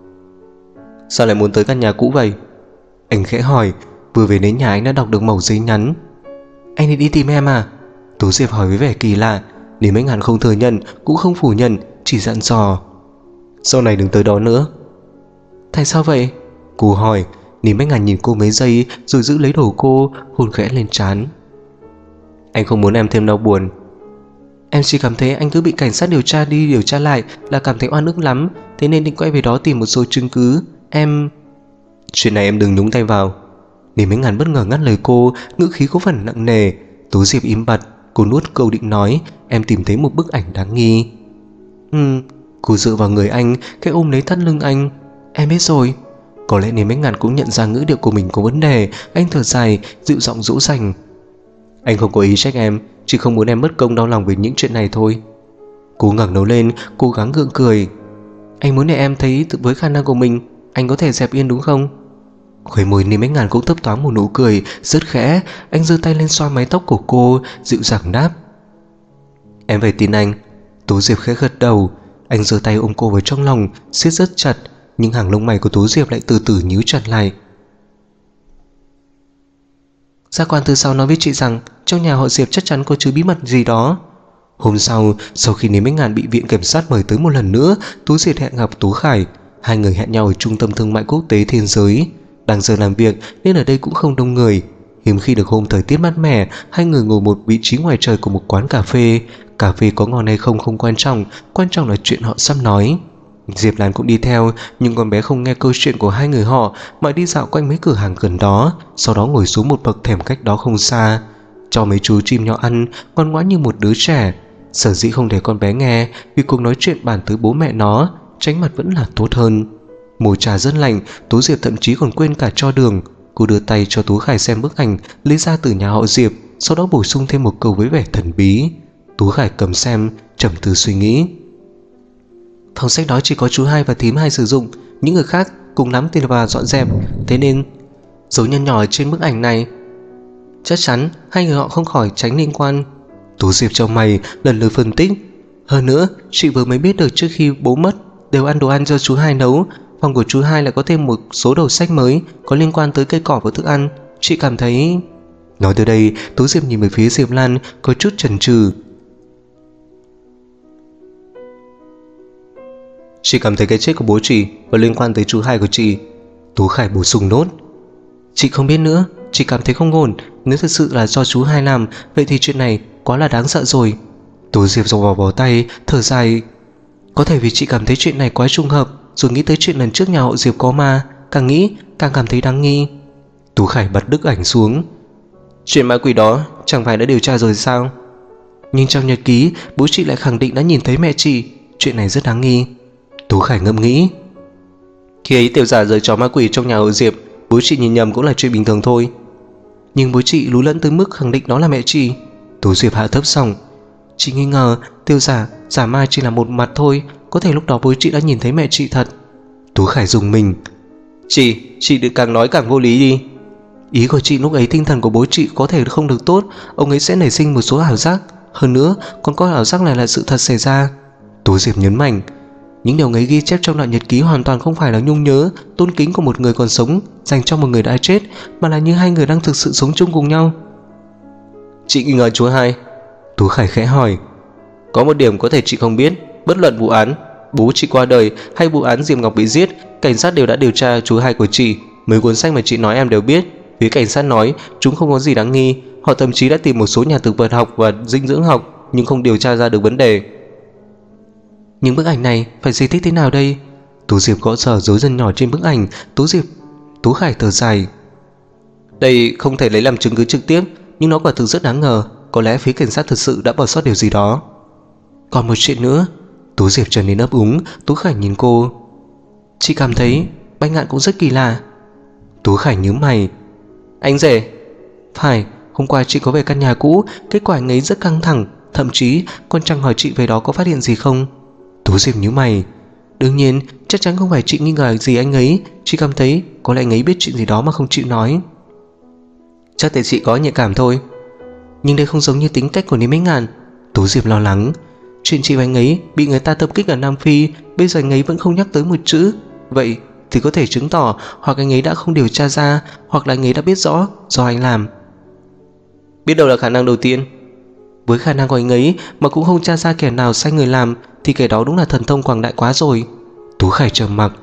Sao lại muốn tới căn nhà cũ vậy? Anh khẽ hỏi. Vừa về đến nhà anh đã đọc được mẩu giấy nhắn. Anh định đi tìm em à? Tố Diệp hỏi với vẻ kỳ lạ. Niêm Ánh Ngạn không thừa nhận cũng không phủ nhận, chỉ dặn dò. Sau này đừng tới đó nữa. Tại sao vậy? Cô hỏi. Niêm Ánh Ngạn nhìn cô mấy giây rồi giữ lấy đầu cô, hôn khẽ lên trán. Anh không muốn em thêm đau buồn. Em chỉ cảm thấy anh cứ bị cảnh sát điều tra đi điều tra lại là cảm thấy oan ức lắm. thế nên định quay về đó tìm một số chứng cứ. Chuyện này em đừng nhúng tay vào. Lý Mấy Ngàn bất ngờ ngắt lời cô, ngữ khí có phần nặng nề. Tố Diệp im bặt, cô nuốt câu định nói, em tìm thấy một bức ảnh đáng nghi. Cô dựa vào người anh, cái ôm lấy thắt lưng anh. Em biết rồi. Có lẽ Lý Mấy Ngàn cũng nhận ra ngữ điệu của mình có vấn đề. Anh thở dài, dịu giọng dỗ dành. Anh không có ý trách em, chỉ không muốn em mất công đau lòng về những chuyện này thôi. Cô ngẩng đầu lên, cố gắng gượng cười. Anh muốn để em thấy với khả năng của mình, anh có thể dẹp yên đúng không? Khóe môi Lý Mấy Ngàn cũng thấp thoáng một nụ cười rất khẽ. Anh giơ tay lên xoa mái tóc của cô, dịu dàng đáp. Em phải tin anh. Tố Diệp khẽ gật đầu. Anh giơ tay ôm cô vào trong lòng, siết rất chặt, nhưng hàng lông mày của Tố Diệp lại từ từ nhíu chặt lại. Giác quan thứ 6 nói với chị rằng trong nhà họ Diệp chắc chắn có chứa bí mật gì đó. Hôm sau khi Lý Mấy Ngàn bị viện kiểm sát mời tới một lần nữa, Tố Diệp hẹn gặp Tố Khải. Hai người hẹn nhau ở trung tâm thương mại quốc tế Thiên Giới. Đang giờ làm việc nên ở đây cũng không đông người. Hiếm khi được hôm thời tiết mát mẻ, hai người ngồi một vị trí ngoài trời của một quán cà phê. Cà phê có ngon hay không quan trọng, quan trọng là chuyện họ sắp nói. Diệp Lan cũng đi theo, nhưng con bé không nghe câu chuyện của hai người họ mà đi dạo quanh mấy cửa hàng gần đó, sau đó ngồi xuống một bậc thềm cách đó không xa, cho mấy chú chim nhỏ ăn, ngoan ngoãn như một đứa trẻ. Sở dĩ không để con bé nghe vì cuộc nói chuyện bàn tới bố mẹ nó, tránh mặt vẫn là tốt hơn. Mùi trà rất lạnh, Tố Diệp thậm chí còn quên cả cho đường. Cô đưa tay cho Tú Khải xem bức ảnh lấy ra từ nhà họ Diệp, sau đó bổ sung thêm một câu với vẻ thần bí. Tú Khải cầm xem, trầm tư suy nghĩ. Phòng sách đó chỉ có chú Hai và thím Hai sử dụng, những người khác cùng lắm thì vào dọn dẹp, thế nên dấu nhân nhỏ ở trên bức ảnh này chắc chắn hai người họ không khỏi tránh liên quan. Tú Diệp cho mày lần lượt phân tích. Hơn nữa, chị vừa mới biết được trước khi bố mất đều ăn đồ ăn do chú Hai nấu. Phòng của chú Hai lại có thêm một số đầu sách mới có liên quan tới cây cỏ và thức ăn. Chị cảm thấy... Nói tới đây, Tú Diệp nhìn về phía Diệp Lan có chút chần chừ. Chị cảm thấy cái chết của bố chị có liên quan tới chú Hai của chị. Tú Khải bổ sung nốt. Chị không biết nữa, chị cảm thấy không ổn. Nếu thật sự là do chú Hai làm, vậy thì chuyện này quá là đáng sợ rồi. Tú Diệp dòng vào bó tay, thở dài. Có thể vì chị cảm thấy chuyện này quá trùng hợp, rồi nghĩ tới chuyện lần trước nhà họ Diệp có ma, càng nghĩ càng cảm thấy đáng nghi. Tú Khải bật bức ảnh xuống. Chuyện ma quỷ đó chẳng phải đã điều tra rồi sao? Nhưng trong nhật ký, bố chị lại khẳng định đã nhìn thấy mẹ chị. Chuyện này rất đáng nghi. Tú Khải ngẫm nghĩ. Khi ấy tiểu giả giở trò ma quỷ trong nhà họ Diệp, bố chị nhìn nhầm cũng là chuyện bình thường thôi. Nhưng bố chị lú lẫn tới mức khẳng định đó là mẹ chị. Tú Diệp hạ thấp giọng. Chị nghi ngờ tiểu giả ma chỉ là một mặt thôi, có thể lúc đó bố chị đã nhìn thấy mẹ chị thật. Tú Khải dùng mình. Chị được càng nói càng vô lý đi. Ý của chị lúc ấy tinh thần của bố chị có thể không được tốt, ông ấy sẽ nảy sinh một số ảo giác. Hơn nữa còn có ảo giác này là sự thật xảy ra. Tú Diệp nhấn mạnh. Những điều ấy ghi chép trong đoạn nhật ký hoàn toàn không phải là nhung nhớ, tôn kính của một người còn sống dành cho một người đã chết, mà là như hai người đang thực sự sống chung cùng nhau. Chị nghi ngờ chú Hai? Tú Khải khẽ hỏi. Có một điểm có thể chị không biết, bất luận vụ án bố chị qua đời hay vụ án Diệp Ngọc bị giết, cảnh sát đều đã điều tra chú Hai của chị. Mấy cuốn sách mà chị nói em đều biết. Phía cảnh sát nói chúng không có gì đáng nghi. Họ thậm chí đã tìm một số nhà thực vật học và dinh dưỡng học, nhưng không điều tra ra được vấn đề. Nhưng bức ảnh này phải giải thích thế nào đây? Tú Diệp gõ sở dấu chân nhỏ trên bức ảnh. Tú Khải thở dài. Đây không thể lấy làm chứng cứ trực tiếp, nhưng nó quả thực rất đáng ngờ. Có lẽ phía cảnh sát thực sự đã bỏ sót điều gì đó. Còn một chuyện nữa. Tú Diệp trở nên ấp úng. Tú Khải nhìn cô. Chị cảm thấy Bách Ngạn cũng rất kỳ lạ. Tú Khải nhướng mày. Anh rể? Phải, hôm qua chị có về căn nhà cũ, kết quả anh ấy rất căng thẳng, thậm chí còn chẳng hỏi chị về đó có phát hiện gì không. Tú Diệp nhíu mày. Đương nhiên, chắc chắn không phải chị nghi ngờ gì anh ấy, chị cảm thấy có lẽ anh ấy biết chuyện gì đó mà không chịu nói. Chắc tại chị có nhạy cảm thôi. Nhưng đây không giống như tính cách của Lý Mấy Ngàn. Tú Diệp lo lắng. Chuyện chị và anh ấy bị người ta tập kích ở Nam Phi, bây giờ anh ấy vẫn không nhắc tới một chữ. Vậy thì có thể chứng tỏ hoặc anh ấy đã không điều tra ra, hoặc là anh ấy đã biết rõ do anh làm. Biết đâu là khả năng đầu tiên. Với khả năng của anh ấy mà cũng không tra ra kẻ nào sai người làm, thì kẻ đó đúng là thần thông quảng đại quá rồi. Tú Khải trầm mặc.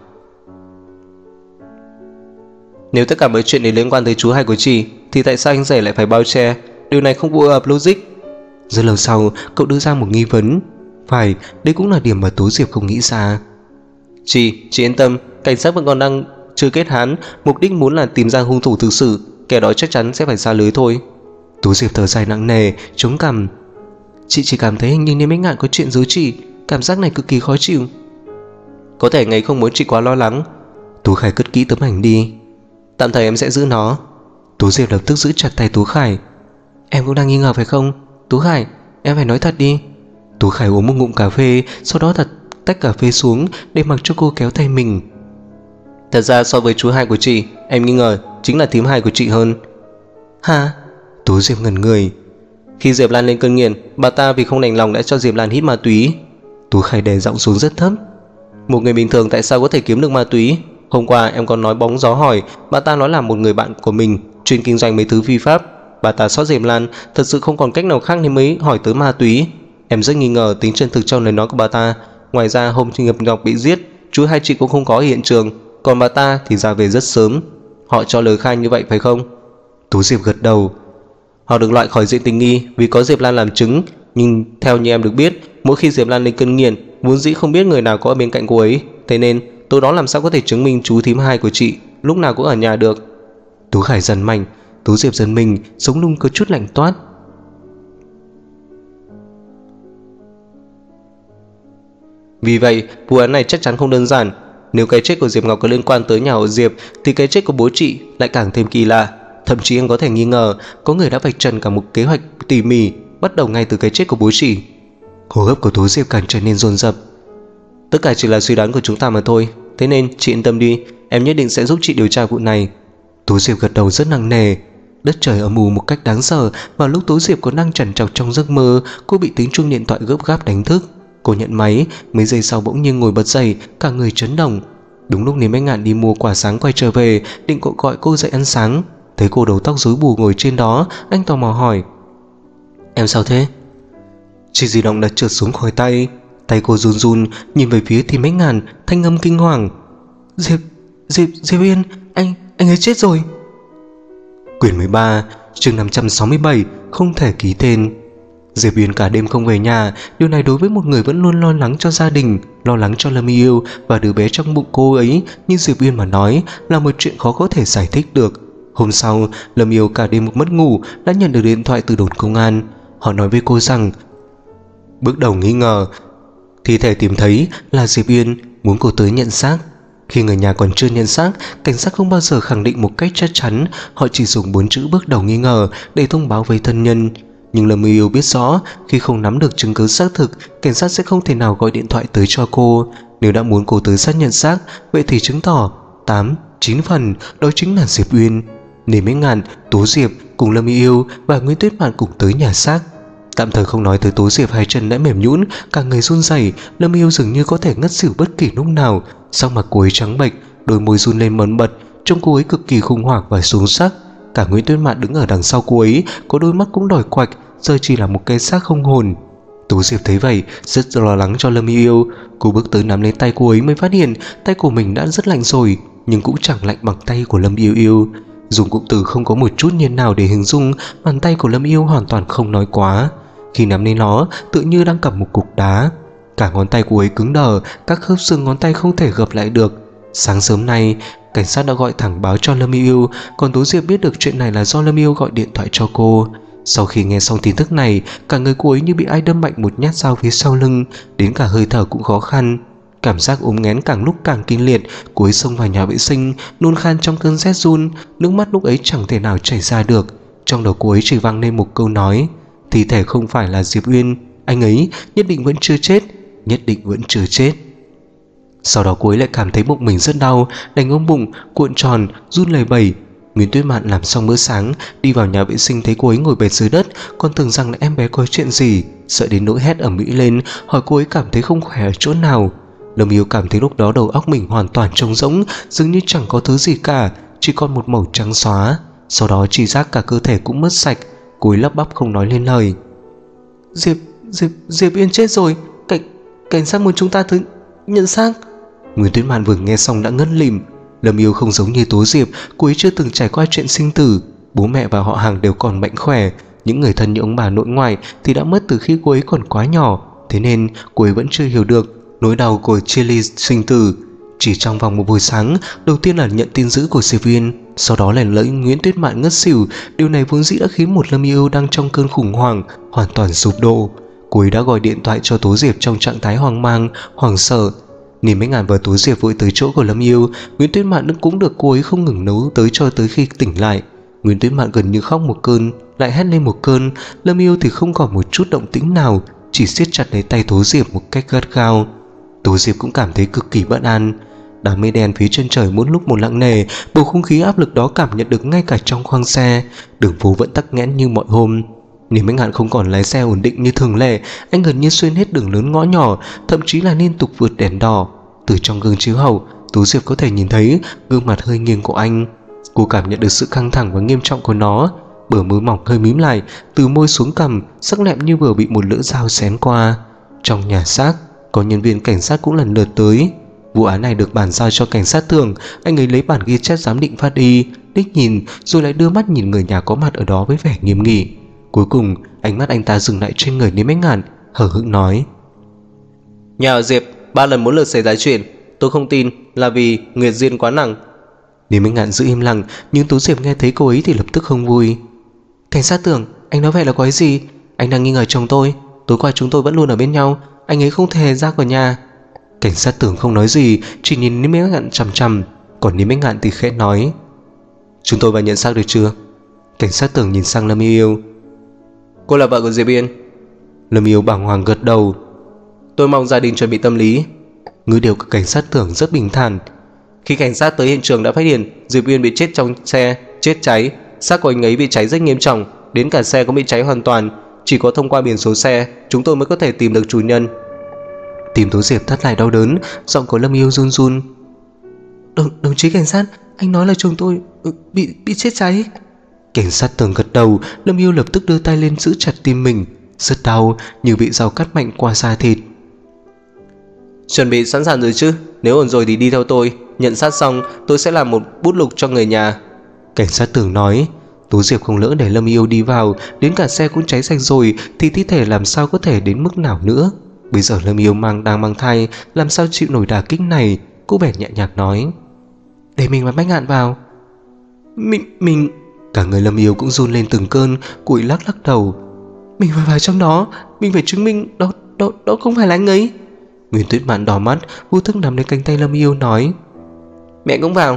Nếu tất cả mọi chuyện này liên quan tới chú Hai của chị, thì tại sao anh rể lại phải bao che? Điều này không phù hợp logic. Rất lâu sau, cậu đưa ra một nghi vấn. Phải, đây cũng là điểm mà Tú Diệp không nghĩ ra. Chị yên tâm, cảnh sát vẫn còn đang chưa kết án, mục đích muốn là tìm ra hung thủ thực sự, kẻ đó chắc chắn sẽ phải xa lưới thôi. Tú Diệp thở dài nặng nề, chống cằm. Chị chỉ cảm thấy hình như Niêm Bách Ngạn có chuyện giấu chị, cảm giác này cực kỳ khó chịu. Có thể ngày không muốn chị quá lo lắng. Tú Khải cất kỹ tấm ảnh đi. Tạm thời em sẽ giữ nó. Tú Diệp lập tức giữ chặt tay Tú Khải. Em cũng đang nghi ngờ phải không? Tú Khải, em phải nói thật đi. Tú Khải uống một ngụm cà phê, sau đó đặt tách cà phê xuống để mặc cho cô kéo tay mình. Thật ra so với chú hai của chị, em nghi ngờ chính là thím hai của chị hơn. Hả? Tú Diệp ngẩn người. Khi Diệp Lan lên cơn nghiện, bà ta vì không đành lòng đã cho Diệp Lan hít ma túy. Tú Khải đè giọng xuống rất thấp. Một người bình thường tại sao có thể kiếm được ma túy? Hôm qua em còn nói bóng gió hỏi, bà ta nói là một người bạn của mình chuyên kinh doanh mấy thứ vi pháp. Bà ta xót Diệp Lan, thật sự không còn cách nào khác nên mới hỏi tới ma túy. Em rất nghi ngờ tính chân thực trong lời nói của bà ta. Ngoài ra hôm Trình Nghiệp Ngọc bị giết, chú hai chị cũng không có ở hiện trường, còn bà ta thì ra về rất sớm. Họ cho lời khai như vậy phải không? Tú Diệp gật đầu. Họ được loại khỏi diện tình nghi vì có Diệp Lan làm chứng, nhưng theo như em được biết, mỗi khi Diệp Lan lên cơn nghiện, vốn dĩ không biết người nào có ở bên cạnh cô ấy, thế nên tối đó làm sao có thể chứng minh chú thím hai của chị lúc nào cũng ở nhà được. Tú Khải giật mạnh. Tú Diệp giật mình, sống lưng có chút lạnh toát. Vì vậy vụ án này chắc chắn không đơn giản. Nếu cái chết của Diệp Ngọc có liên quan tới nhà họ Diệp thì cái chết của bố chị lại càng thêm kỳ lạ. Thậm chí em có thể nghi ngờ có người đã vạch trần cả một kế hoạch tỉ mỉ, bắt đầu ngay từ cái chết của bố chị. Hô hấp của Tú Diệp càng trở nên dồn dập. Tất cả chỉ là suy đoán của chúng ta mà thôi, thế nên chị yên tâm đi, em nhất định sẽ giúp chị điều tra vụ này. Tú Diệp gật đầu rất nặng nề. Đất trời âm u một cách đáng sợ. Vào lúc Tú Diệp còn đang trằn trọc trong giấc mơ, cô bị tiếng chuông điện thoại gấp gáp đánh thức. Cô nhận máy, mấy giây sau bỗng nhiên ngồi bật dậy, cả người chấn động. Đúng lúc Niêm Bách Ngạn đi mua quả sáng quay trở về, định gọi cô dậy ăn sáng. Thấy cô đầu tóc rối bù ngồi trên đó, anh tò mò hỏi: Em sao thế? Chiếc di động đã trượt xuống khỏi tay. Tay cô run run nhìn về phía Niêm Bách Ngạn, thanh âm kinh hoàng: Diệp Yên, anh ấy chết rồi. Quyển 13, chương 567, không thể ký tên. Diệp Uyên cả đêm không về nhà. Điều này đối với một người vẫn luôn lo lắng cho gia đình, lo lắng cho Lâm Yêu và đứa bé trong bụng cô ấy như Diệp Uyên mà nói là một chuyện khó có thể giải thích được. Hôm sau, Lâm Yêu cả đêm mất ngủ đã nhận được điện thoại từ đồn công an. Họ nói với cô rằng bước đầu nghi ngờ thi thể tìm thấy là Diệp Uyên, muốn cô tới nhận xác. Khi người nhà còn chưa nhận xác, cảnh sát không bao giờ khẳng định một cách chắc chắn. Họ chỉ dùng 4 chữ bước đầu nghi ngờ để thông báo với thân nhân. Nhưng Lâm Yêu biết rõ khi không nắm được chứng cứ xác thực, cảnh sát sẽ không thể nào gọi điện thoại tới cho cô. Nếu đã muốn cô tới xác nhận xác, vậy thì chứng tỏ 8-9 phần đó chính là Diệp Uyên. Niêm Bách Ngạn, Tú Diệp cùng Lâm Yêu và Nguyễn Tuyết Mạn cùng tới nhà xác. Tạm thời không nói tới Tú Diệp, hai chân đã mềm nhũn, cả người run rẩy. Lâm Yêu dường như có thể ngất xỉu bất kỳ lúc nào. Sắc mặt cô ấy trắng bệch, đôi môi run lên mơn bật, trông cô ấy cực kỳ khủng hoảng và xuống sắc. Cả Nguyễn Tuyết Mạn đứng ở đằng sau cô ấy, có đôi mắt cũng đỏ quạch, giờ chỉ là một cái xác không hồn. Tú Diệp thấy vậy rất lo lắng cho Lâm Yêu. Cô bước tới nắm lấy tay cô ấy mới phát hiện tay của mình đã rất lạnh rồi, nhưng cũng chẳng lạnh bằng tay của Lâm Yêu. Dùng cụm từ không có một chút nhiên nào để hình dung, bàn tay của Lâm Yêu hoàn toàn không nói quá. Khi nắm lấy nó, tự như đang cầm một cục đá. Cả ngón tay cô ấy cứng đờ, các khớp xương ngón tay không thể gập lại được. Sáng sớm nay, cảnh sát đã gọi thẳng báo cho Lâm Yêu, còn Tú Diệp biết được chuyện này là do Lâm Yêu gọi điện thoại cho cô. Sau khi nghe xong tin tức này, cả người cô ấy như bị ai đâm mạnh một nhát dao phía sau lưng, đến cả hơi thở cũng khó khăn. Cảm giác ốm nghén càng lúc càng kinh liệt, cô ấy xông vào nhà vệ sinh, nôn khan trong cơn rét run, nước mắt lúc ấy chẳng thể nào chảy ra được. Trong đầu cô ấy chỉ vang lên một câu nói: thi thể không phải là Diệp Uyên, anh ấy nhất định vẫn chưa chết, nhất định vẫn chưa chết. Sau đó cô ấy lại cảm thấy bụng mình rất đau, đành ôm bụng, cuộn tròn, run lẩy bẩy. Nguyễn Tuyết Mạn làm xong bữa sáng, đi vào nhà vệ sinh thấy cô ấy ngồi bệt dưới đất, còn tưởng rằng là em bé có chuyện gì, sợ đến nỗi hét ầm ĩ lên, hỏi cô ấy cảm thấy không khỏe ở chỗ nào. Lâm Yêu cảm thấy lúc đó đầu óc mình hoàn toàn trống rỗng, dường như chẳng có thứ gì cả, chỉ còn một màu trắng xóa. Sau đó tri giác cả cơ thể cũng mất sạch. Cô ấy lắp bắp không nói lên lời. Diệp Yên chết rồi, cảnh sát muốn chúng ta tới nhận xác. Nguyễn Tuyết Mạn vừa nghe xong đã ngất lịm. Lâm Yêu không giống như Tú Diệp, cô ấy chưa từng trải qua chuyện sinh tử. Bố mẹ và họ hàng đều còn mạnh khỏe, những người thân như ông bà nội ngoại thì đã mất từ khi cô ấy còn quá nhỏ, thế nên cô ấy vẫn chưa hiểu được nỗi đau của chia ly sinh tử. Chỉ trong vòng một buổi sáng, đầu tiên là nhận tin dữ của Diệp Uyên, sau đó là lỡ Nguyễn Tuyết Mạn ngất xỉu. Điều này vốn dĩ đã khiến một Lâm Yêu đang trong cơn khủng hoảng hoàn toàn sụp đổ. Cô ấy đã gọi điện thoại cho Tố Diệp trong trạng thái hoang mang, hoảng sợ. Nhìn mấy ngàn và Tố Diệp vội tới chỗ của Lâm Yêu. Nguyễn Tuyết Mạn cũng được cô ấy không ngừng nấu tới cho tới khi tỉnh lại. Nguyễn Tuyết Mạn gần như khóc một cơn, lại hét lên một cơn. Lâm Yêu thì không còn một chút động tĩnh nào, chỉ siết chặt lấy tay Tố Diệp một cách gắt gao. Tố Diệp cũng cảm thấy cực kỳ bất an. Đám mây đen phía chân trời mỗi lúc một nặng nề, bầu không khí áp lực đó cảm nhận được ngay cả trong khoang xe. Đường phố vẫn tắc nghẽn như mọi hôm. Nếu Minh Ngạn không còn lái xe ổn định như thường lệ, anh gần như xuyên hết đường lớn ngõ nhỏ, thậm chí là liên tục vượt đèn đỏ. Từ trong gương chiếu hậu, Tố Diệp có thể nhìn thấy gương mặt hơi nghiêng của anh. Cô cảm nhận được sự căng thẳng và nghiêm trọng của nó. Bờ môi mỏng hơi mím lại, từ môi xuống cằm, sắc lẹm như vừa bị một lưỡi dao xén qua. Trong nhà xác, có nhân viên cảnh sát cũng lần lượt tới. Vụ án này được bàn giao cho cảnh sát Tưởng. Anh ấy lấy bản ghi chép giám định phát đi, đích nhìn rồi lại đưa mắt nhìn người nhà có mặt ở đó với vẻ nghiêm nghị. Cuối cùng ánh mắt anh ta dừng lại trên người Lý Bách Ngạn, hờ hững nói: Nhà ở Diệp 3 lần 4 lượt xảy ra chuyện, tôi không tin là vì nghiệt duyên quá nặng. Lý Bách Ngạn giữ im lặng, nhưng Tố Diệp nghe thấy cô ấy thì lập tức không vui. Cảnh sát Tưởng, anh nói vậy là có ý gì? Anh đang nghi ngờ chồng tôi. Tối qua chúng tôi vẫn luôn ở bên nhau, anh ấy không thể ra khỏi nhà. Cảnh sát Tưởng không nói gì, chỉ nhìn Lý Bách Ngạn chằm chằm. Còn Lý Bách Ngạn thì khẽ nói: Chúng tôi vào nhận xác được chưa? Cảnh sát Tưởng nhìn sang Lâm Yêu. Cô là vợ của Diệp Yên? Lâm Yêu bàng hoàng gật đầu. Tôi mong gia đình chuẩn bị tâm lý. Ngữ điệu của cảnh sát Tưởng rất bình thản. Khi cảnh sát tới hiện trường đã phát hiện Diệp Uyên bị chết trong xe, chết cháy. Xác của anh ấy bị cháy rất nghiêm trọng, đến cả xe cũng bị cháy hoàn toàn. Chỉ có thông qua biển số xe chúng tôi mới có thể tìm được chủ nhân. Tim Tố Diệp thắt lại đau đớn, giọng của Lâm Yêu run run. Đồng chí cảnh sát, anh nói là chồng tôi bị chết cháy. Cảnh sát Tưởng gật đầu. Lâm Yêu lập tức đưa tay lên giữ chặt tim mình, rất đau như bị dao cắt mạnh qua da thịt. Chuẩn bị sẵn sàng rồi chứ? Nếu ổn rồi thì đi theo tôi. Nhận xác xong tôi sẽ làm một bút lục cho người nhà. Cảnh sát Tưởng nói. Tố Diệp không lỡ để Lâm Yêu đi vào, đến cả xe cũng cháy sạch rồi thì thi thể làm sao có thể đến mức nào nữa. Bây giờ Lâm Yêu đang mang thai, làm sao chịu nổi đả kích này. Cô bèn nhẹ nhàng nói: Để mình và Bách Ngạn vào. Mình... Cả người Lâm Yêu cũng run lên từng cơn. Cô ấy lắc đầu. Mình phải vào trong đó, mình phải chứng minh đó không phải là anh ấy. Nguyễn Tuyết Mạn đỏ mắt, vô thức nắm lấy cánh tay Lâm Yêu nói: Mẹ cũng vào.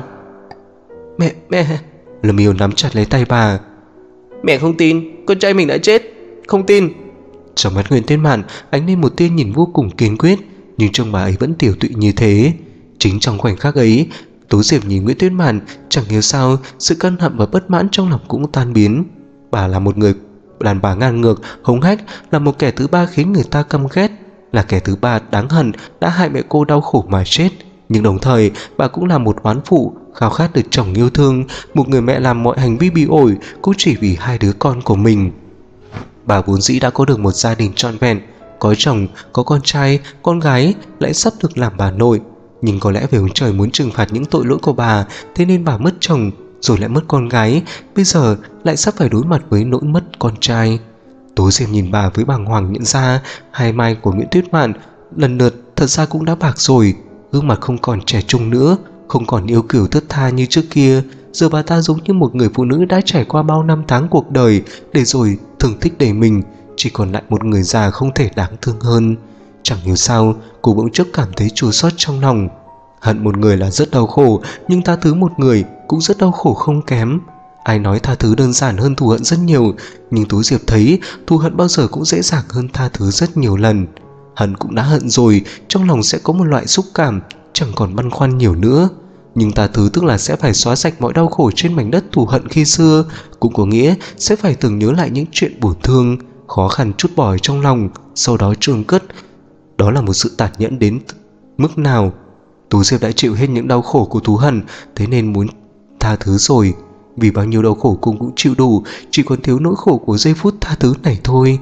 Mẹ... Lâm Yêu nắm chặt lấy tay bà. Mẹ không tin, con trai mình đã chết. Không tin. Trong mắt Nguyễn Tuyết Mạn ánh lên một tia nhìn vô cùng kiên quyết, nhưng trong bà ấy vẫn tiểu tụy như thế. Chính trong khoảnh khắc ấy, Tố Diệp nhìn Nguyễn Tuyết Mạn, chẳng hiểu sao sự căm hận và bất mãn trong lòng cũng tan biến. Bà là một người đàn bà ngang ngược, hống hách, là một kẻ thứ ba khiến người ta căm ghét, là kẻ thứ ba đáng hận đã hại mẹ cô đau khổ mà chết. Nhưng đồng thời bà cũng là một oán phụ khao khát được chồng yêu thương, một người mẹ làm mọi hành vi bị ổi cũng chỉ vì hai đứa con của mình. Bà vốn dĩ đã có được một gia đình trọn vẹn, có chồng, có con trai, con gái, lại sắp được làm bà nội. Nhưng có lẽ vì ông trời muốn trừng phạt những tội lỗi của bà, thế nên bà mất chồng, rồi lại mất con gái, bây giờ lại sắp phải đối mặt với nỗi mất con trai. Tố Diệp nhìn bà với bàng hoàng, nhận ra hai mai của Nguyễn Tuyết Mạn lần lượt thật ra cũng đã bạc rồi, gương mặt không còn trẻ trung nữa, không còn yêu kiều thướt tha như trước kia. Giờ bà ta giống như một người phụ nữ đã trải qua bao năm tháng cuộc đời, để rồi thương tích đầy mình, chỉ còn lại một người già không thể đáng thương hơn. Chẳng hiểu sao cô bỗng chốc cảm thấy chua xót trong lòng. Hận một người là rất đau khổ, nhưng tha thứ một người cũng rất đau khổ không kém. Ai nói tha thứ đơn giản hơn thù hận rất nhiều, nhưng Tố Diệp thấy thù hận bao giờ cũng dễ dàng hơn tha thứ rất nhiều lần. Hận cũng đã hận rồi, trong lòng sẽ có một loại xúc cảm, chẳng còn băn khoăn nhiều nữa. Nhưng tha thứ tức là sẽ phải xóa sạch mọi đau khổ trên mảnh đất thù hận khi xưa, cũng có nghĩa sẽ phải tưởng nhớ lại những chuyện buồn thương, khó khăn trút bỏ trong lòng, sau đó chôn cất. Đó là một sự tàn nhẫn đến mức nào. Tố Diệp đã chịu hết những đau khổ của thù hận, thế nên muốn tha thứ rồi. Vì bao nhiêu đau khổ cô cũng chịu đủ, chỉ còn thiếu nỗi khổ của giây phút tha thứ này thôi.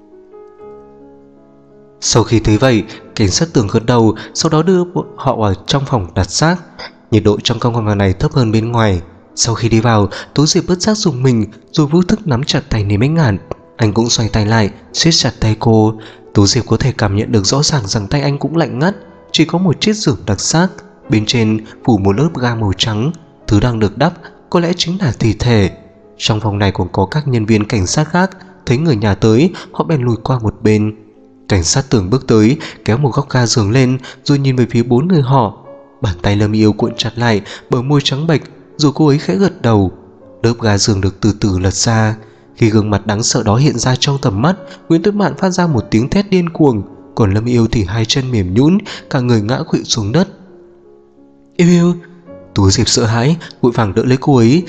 Sau khi thấy vậy, cảnh sát Tưởng gật đầu, sau đó đưa họ vào trong phòng đặt xác. Nhiệt độ trong căn phòng này thấp hơn bên ngoài. Sau khi đi vào, Tố Diệp bất giác dùng mình, rồi vô thức nắm chặt tay Lý Bách Ngạn. Anh cũng xoay tay lại, siết chặt tay cô. Tố Diệp có thể cảm nhận được rõ ràng rằng tay anh cũng lạnh ngắt, chỉ có một chiếc giường đặc xác. Bên trên phủ một lớp ga màu trắng, thứ đang được đắp có lẽ chính là thi thể. Trong phòng này còn có các nhân viên cảnh sát khác, thấy người nhà tới, họ bèn lùi qua một bên. Cảnh sát Tưởng bước tới, kéo một góc ga giường lên, rồi nhìn về phía 4 người họ. Bàn tay Lâm Yêu cuộn chặt lại, bờ môi trắng bệch, rồi cô ấy khẽ gật đầu. Lớp ga giường được từ từ lật ra. Khi gương mặt đáng sợ đó hiện ra trong tầm mắt, Nguyễn Tuyết Mạn phát ra một tiếng thét điên cuồng, còn Lâm Yêu thì hai chân mềm nhũn, cả người ngã khuỵu xuống đất. Yêu. Tú Diệp sợ hãi, vội vàng đỡ lấy cô ấy.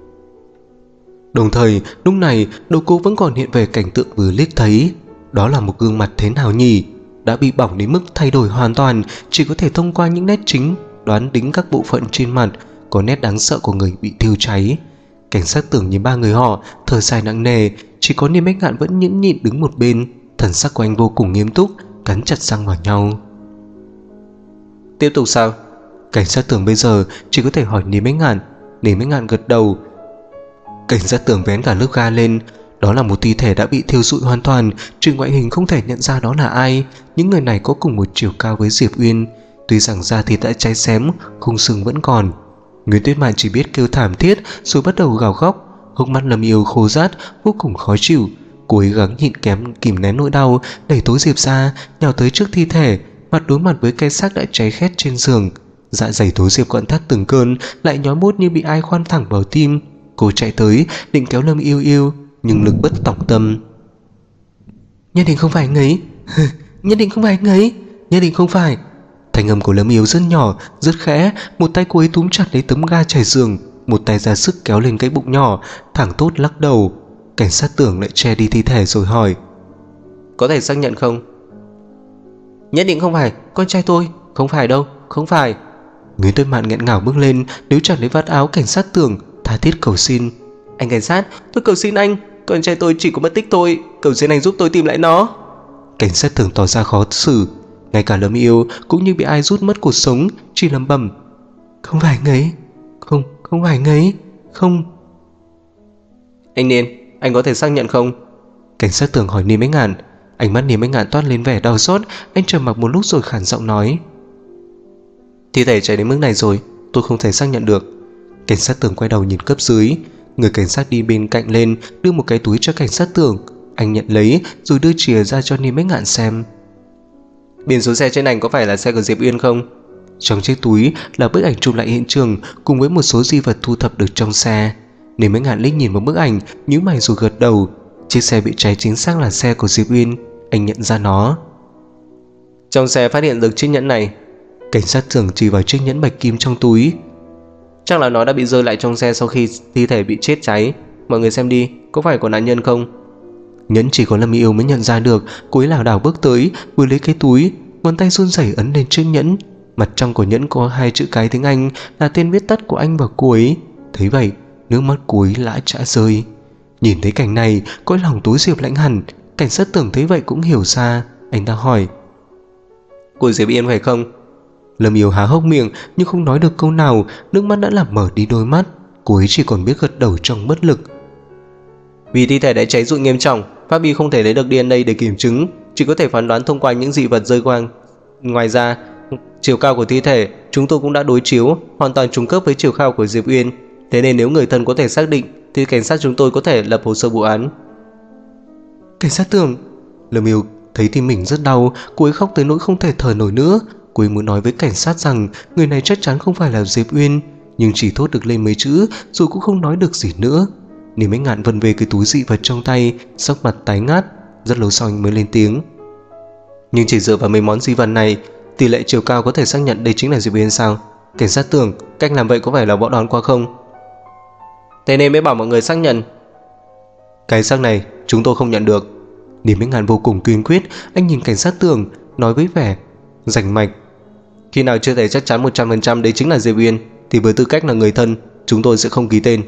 Đồng thời, lúc này đầu cô vẫn còn hiện về cảnh tượng vừa liếc thấy. Đó là một gương mặt thế nào nhỉ? Đã bị bỏng đến mức thay đổi hoàn toàn, chỉ có thể thông qua những nét chính đoán đính các bộ phận trên mặt. Có nét đáng sợ của người bị thiêu cháy. Cảnh sát Tưởng nhìn ba người họ, thở dài nặng nề. Chỉ có Niêm Bách Ngạn vẫn nhẫn nhịn đứng một bên. Thần sắc của anh vô cùng nghiêm túc, cắn chặt răng vào nhau. Tiếp tục sao? Cảnh sát Tưởng bây giờ chỉ có thể hỏi Niêm Bách Ngạn. Niêm Bách Ngạn gật đầu. Cảnh sát Tưởng vén cả lớp ga lên. Đó là một thi thể đã bị thiêu rụi hoàn toàn, trừ ngoại hình không thể nhận ra đó là ai. Những người này có cùng một chiều cao với Diệp Uyên. Tuy rằng da thịt đã cháy xém, khung xương vẫn còn. Nguyễn Tuyết Mạn chỉ biết kêu thảm thiết, rồi bắt đầu gào khóc. Hốc mắt Lâm Yêu khô rát, vô cùng khó chịu. Cô ấy gắng nhịn kìm nén nỗi đau, đẩy Tố Diệp ra, nhào tới trước thi thể, mặt đối mặt với cái xác đã cháy khét trên giường. Dạ dày Tố Diệp quặn thắt từng cơn, lại nhói buốt như bị ai khoan thẳng vào tim. Cô chạy tới định kéo Lâm Yêu, nhưng lực bất tòng tâm. Nhất định không phải anh ấy. Nhất định không phải anh ấy. Nhất định không phải. Thanh âm của Lâm Yêu rất nhỏ, rất khẽ. Một tay cô ấy túm chặt lấy tấm ga trải giường, một tay ra sức kéo lên cái bụng nhỏ. Thẳng Tốt lắc đầu. Cảnh sát Tưởng lại che đi thi thể rồi hỏi: Có thể xác nhận không? Nhất định không phải, con trai tôi. Không phải đâu, không phải. Nguyễn Tuyết Mạn nghẹn ngào bước lên, níu chặt lấy vạt áo cảnh sát Tưởng, tha thiết cầu xin: Anh cảnh sát, tôi cầu xin anh, con trai tôi chỉ có mất tích thôi, cầu xin anh giúp tôi tìm lại nó. Cảnh sát Tưởng tỏ ra khó xử. Ngay cả Lâm Yêu cũng như bị ai rút mất cuộc sống, chỉ lẩm bẩm: Không phải anh ấy. Không phải anh ấy. Không. Anh Niên, anh có thể xác nhận không? Cảnh sát Tưởng hỏi Niêm Bách Ngạn. Ánh mắt Niêm Bách Ngạn toát lên vẻ đau xót. Anh trầm mặc một lúc rồi khản giọng nói: Thi thể cháy đến mức này rồi, tôi không thể xác nhận được. Cảnh sát Tưởng quay đầu nhìn cấp dưới. Người cảnh sát đi bên cạnh lên, đưa một cái túi cho cảnh sát Tưởng. Anh nhận lấy rồi đưa chìa ra cho Niêm Bách Ngạn xem. Biển số xe trên ảnh có phải là xe của Diệp Uyên không? Trong chiếc túi là bức ảnh chụp lại hiện trường cùng với một số di vật thu thập được trong xe. Niêm Bách Ngạn liếc nhìn vào bức ảnh, nhíu mày rồi gật đầu. Chiếc xe bị cháy chính xác là xe của Diệp Uyên. Anh nhận ra nó. Trong xe phát hiện được chiếc nhẫn này. Cảnh sát Tưởng chỉ vào chiếc nhẫn bạch kim trong túi. Chắc là nó đã bị rơi lại trong xe sau khi thi thể bị chết cháy. Mọi người xem đi, có phải của nạn nhân không? Nhẫn chỉ có Lâm Yêu mới nhận ra được. Cô ấy lảo đảo bước tới, vừa lấy cái túi, ngón tay run rẩy ấn lên chiếc nhẫn. Mặt trong của nhẫn có 2 chữ cái tiếng Anh, là tên viết tắt của anh và cô ấy. Thấy vậy, nước mắt cô ấy lã chã rơi. Nhìn thấy cảnh này, cõi lòng Tố Diệp lạnh hẳn. Cảnh sát Tưởng thấy vậy cũng hiểu ra. Anh ta hỏi: Của Diệp Yên phải không? Lâm Yêu há hốc miệng nhưng không nói được câu nào. Nước mắt đã làm mở đi đôi mắt. Cô ấy chỉ còn biết gật đầu trong bất lực. Vì thi thể đã cháy rụi nghiêm trọng, pháp y không thể lấy được DNA để kiểm chứng, chỉ có thể phán đoán thông qua những dị vật rơi quang. Ngoài ra, chiều cao của thi thể chúng tôi cũng đã đối chiếu, hoàn toàn trùng khớp với chiều cao của Diệp Uyên. Thế nên nếu người thân có thể xác định thì cảnh sát chúng tôi có thể lập hồ sơ vụ án. Cảnh sát Tưởng. Lâm Yêu thấy tim mình rất đau. Cô ấy khóc tới nỗi không thể thở nổi nữa. Cô ấy muốn nói với cảnh sát rằng người này chắc chắn không phải là Diệp Uyên, nhưng chỉ thốt được lên mấy chữ rồi cũng không nói được gì nữa. Niêm Bách Ngạn vần về cái túi dị vật trong tay, sắc mặt tái ngát. Rất lâu sau anh mới lên tiếng: Nhưng chỉ dựa vào mấy món di vật này, tỷ lệ chiều cao có thể xác nhận đây chính là Diệp Uyên sao? Cảnh sát Tưởng, cách làm vậy có phải là võ đoán quá không? Thế nên mới bảo mọi người xác nhận. Cái xác này chúng tôi không nhận được. Niêm Bách Ngạn vô cùng kiên quyết. Anh nhìn cảnh sát Tưởng, nói với vẻ rành mạch: Khi nào chưa thể chắc chắn 100% đấy chính là Diệp Uyên thì với tư cách là người thân, chúng tôi sẽ không ký tên.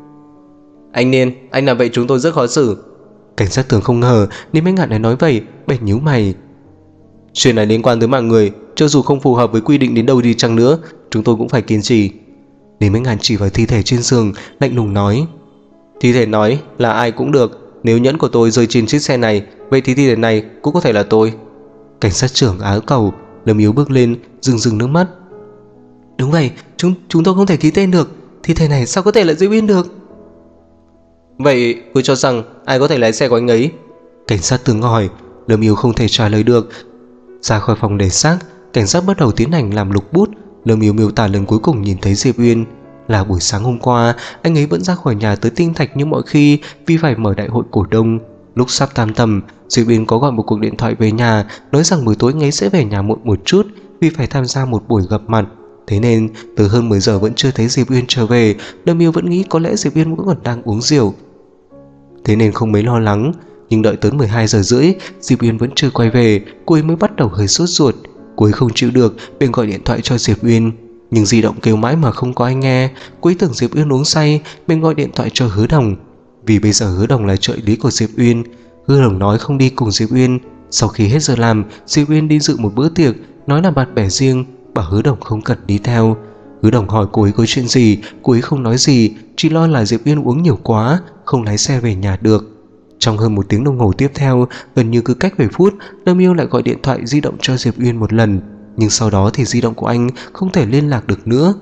Anh Niên, anh làm vậy chúng tôi rất khó xử. Cảnh sát Tưởng không ngờ Niêm Bách Ngạn lại nói vậy, bèn nhíu mày. Chuyện này liên quan tới mạng người, cho dù không phù hợp với quy định đến đâu đi chăng nữa, chúng tôi cũng phải kiên trì. Niêm Bách Ngạn chỉ vào thi thể trên giường, lạnh lùng nói: Thi thể nói là ai cũng được. Nếu nhẫn của tôi rơi trên chiếc xe này, vậy thì thi thể này cũng có thể là tôi. Cảnh sát trưởng á cầu. Lâm Yếu bước lên, rưng rưng nước mắt. Đúng vậy, chúng tôi không thể ký tên được. Thi thể này sao có thể là Diệp Uyên được? Vậy cô cho rằng ai có thể lái xe của anh ấy? Cảnh sát Tường hỏi. Lâm Yêu không thể trả lời được. Ra khỏi phòng để xác, cảnh sát bắt đầu tiến hành làm lục bút. Lâm Yêu miêu tả lần cuối cùng nhìn thấy Diệp Uyên là buổi sáng hôm qua. Anh ấy vẫn ra khỏi nhà tới Tinh Thạch như mọi khi vì phải mở đại hội cổ đông. Lúc sắp tan tầm, Diệp Uyên có gọi một cuộc điện thoại về nhà, nói rằng buổi tối anh ấy sẽ về nhà muộn một chút vì phải tham gia một buổi gặp mặt. Thế nên từ hơn 10 giờ vẫn chưa thấy Diệp Uyên trở về. Lâm Yêu vẫn nghĩ có lẽ Diệp Uyên vẫn còn đang uống rượu, thế nên không mấy lo lắng. Nhưng đợi tới 12 giờ rưỡi, Diệp Uyên vẫn chưa quay về. Cô ấy mới bắt đầu hơi sốt ruột. Cô ấy không chịu được bèn gọi điện thoại cho Diệp Uyên, nhưng di động kêu mãi mà không có ai nghe. Cô ấy tưởng Diệp Uyên uống say bèn gọi điện thoại cho Hứa Đồng, vì bây giờ Hứa Đồng là trợ lý của Diệp Uyên. Hứa Đồng nói không đi cùng Diệp Uyên. Sau khi hết giờ làm, Diệp Uyên đi dự một bữa tiệc, nói là bạn bè riêng, bảo Hứa Đồng không cần đi theo. Hứa Đồng hỏi cô ấy có chuyện gì, cô ấy không nói gì, chỉ lo là Diệp Uyên uống nhiều quá, không lái xe về nhà được. Trong hơn 1 tiếng đồng hồ tiếp theo, gần như cứ cách vài phút, Lâm Yêu lại gọi điện thoại di động cho Diệp Uyên một lần, nhưng sau đó thì di động của anh không thể liên lạc được nữa.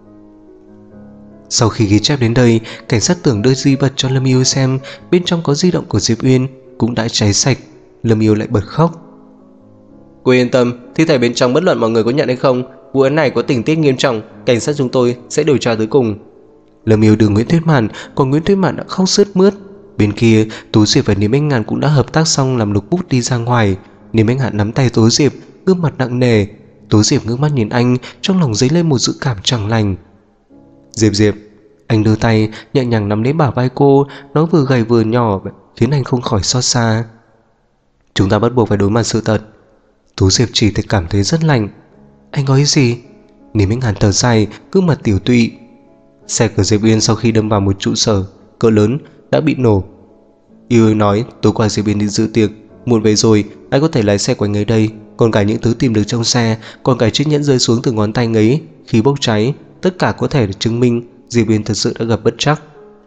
Sau khi ghi chép đến đây, cảnh sát Tưởng đưa di vật cho Lâm Yêu xem, bên trong có di động của Diệp Uyên cũng đã cháy sạch. Lâm Yêu lại bật khóc. Cô yên tâm, thi thể bên trong bất luận mọi người có nhận hay không, vụ án này có tình tiết nghiêm trọng, cảnh sát chúng tôi sẽ điều tra tới cùng. Lâm Yêu đưa Nguyễn Tuyết Mạn, còn Nguyễn Tuyết Mạn đã khóc sướt mướt. Bên kia, Tố Diệp và Niêm Anh Ngạn cũng đã hợp tác xong làm lục bút đi ra ngoài. Niêm Anh Ngạn nắm tay Tố Diệp, gương mặt nặng nề. Tố Diệp ngước mắt nhìn anh, trong lòng dấy lên một dự cảm chẳng lành. Diệp, anh đưa tay nhẹ nhàng nắm lấy bả vai cô, nó vừa gầy vừa nhỏ khiến anh không khỏi xót xa. Chúng ta bắt buộc phải đối mặt sự thật. Tố Diệp chỉ thấy cảm thấy rất lạnh. Anh có ý gì? Niêm Anh Ngạn thở dài, gương mặt tiểu tụy. Xe của Diệp Uyên sau khi đâm vào một trụ sở cỡ lớn đã bị nổ. Yêu nói tối qua Diệp Uyên đi dự tiệc, muộn về rồi, ai có thể lái xe của anh ấy đây? Còn cả những thứ tìm được trong xe, còn cả chiếc nhẫn rơi xuống từ ngón tay anh ấy khi bốc cháy, tất cả có thể chứng minh Diệp Uyên thật sự đã gặp bất trắc.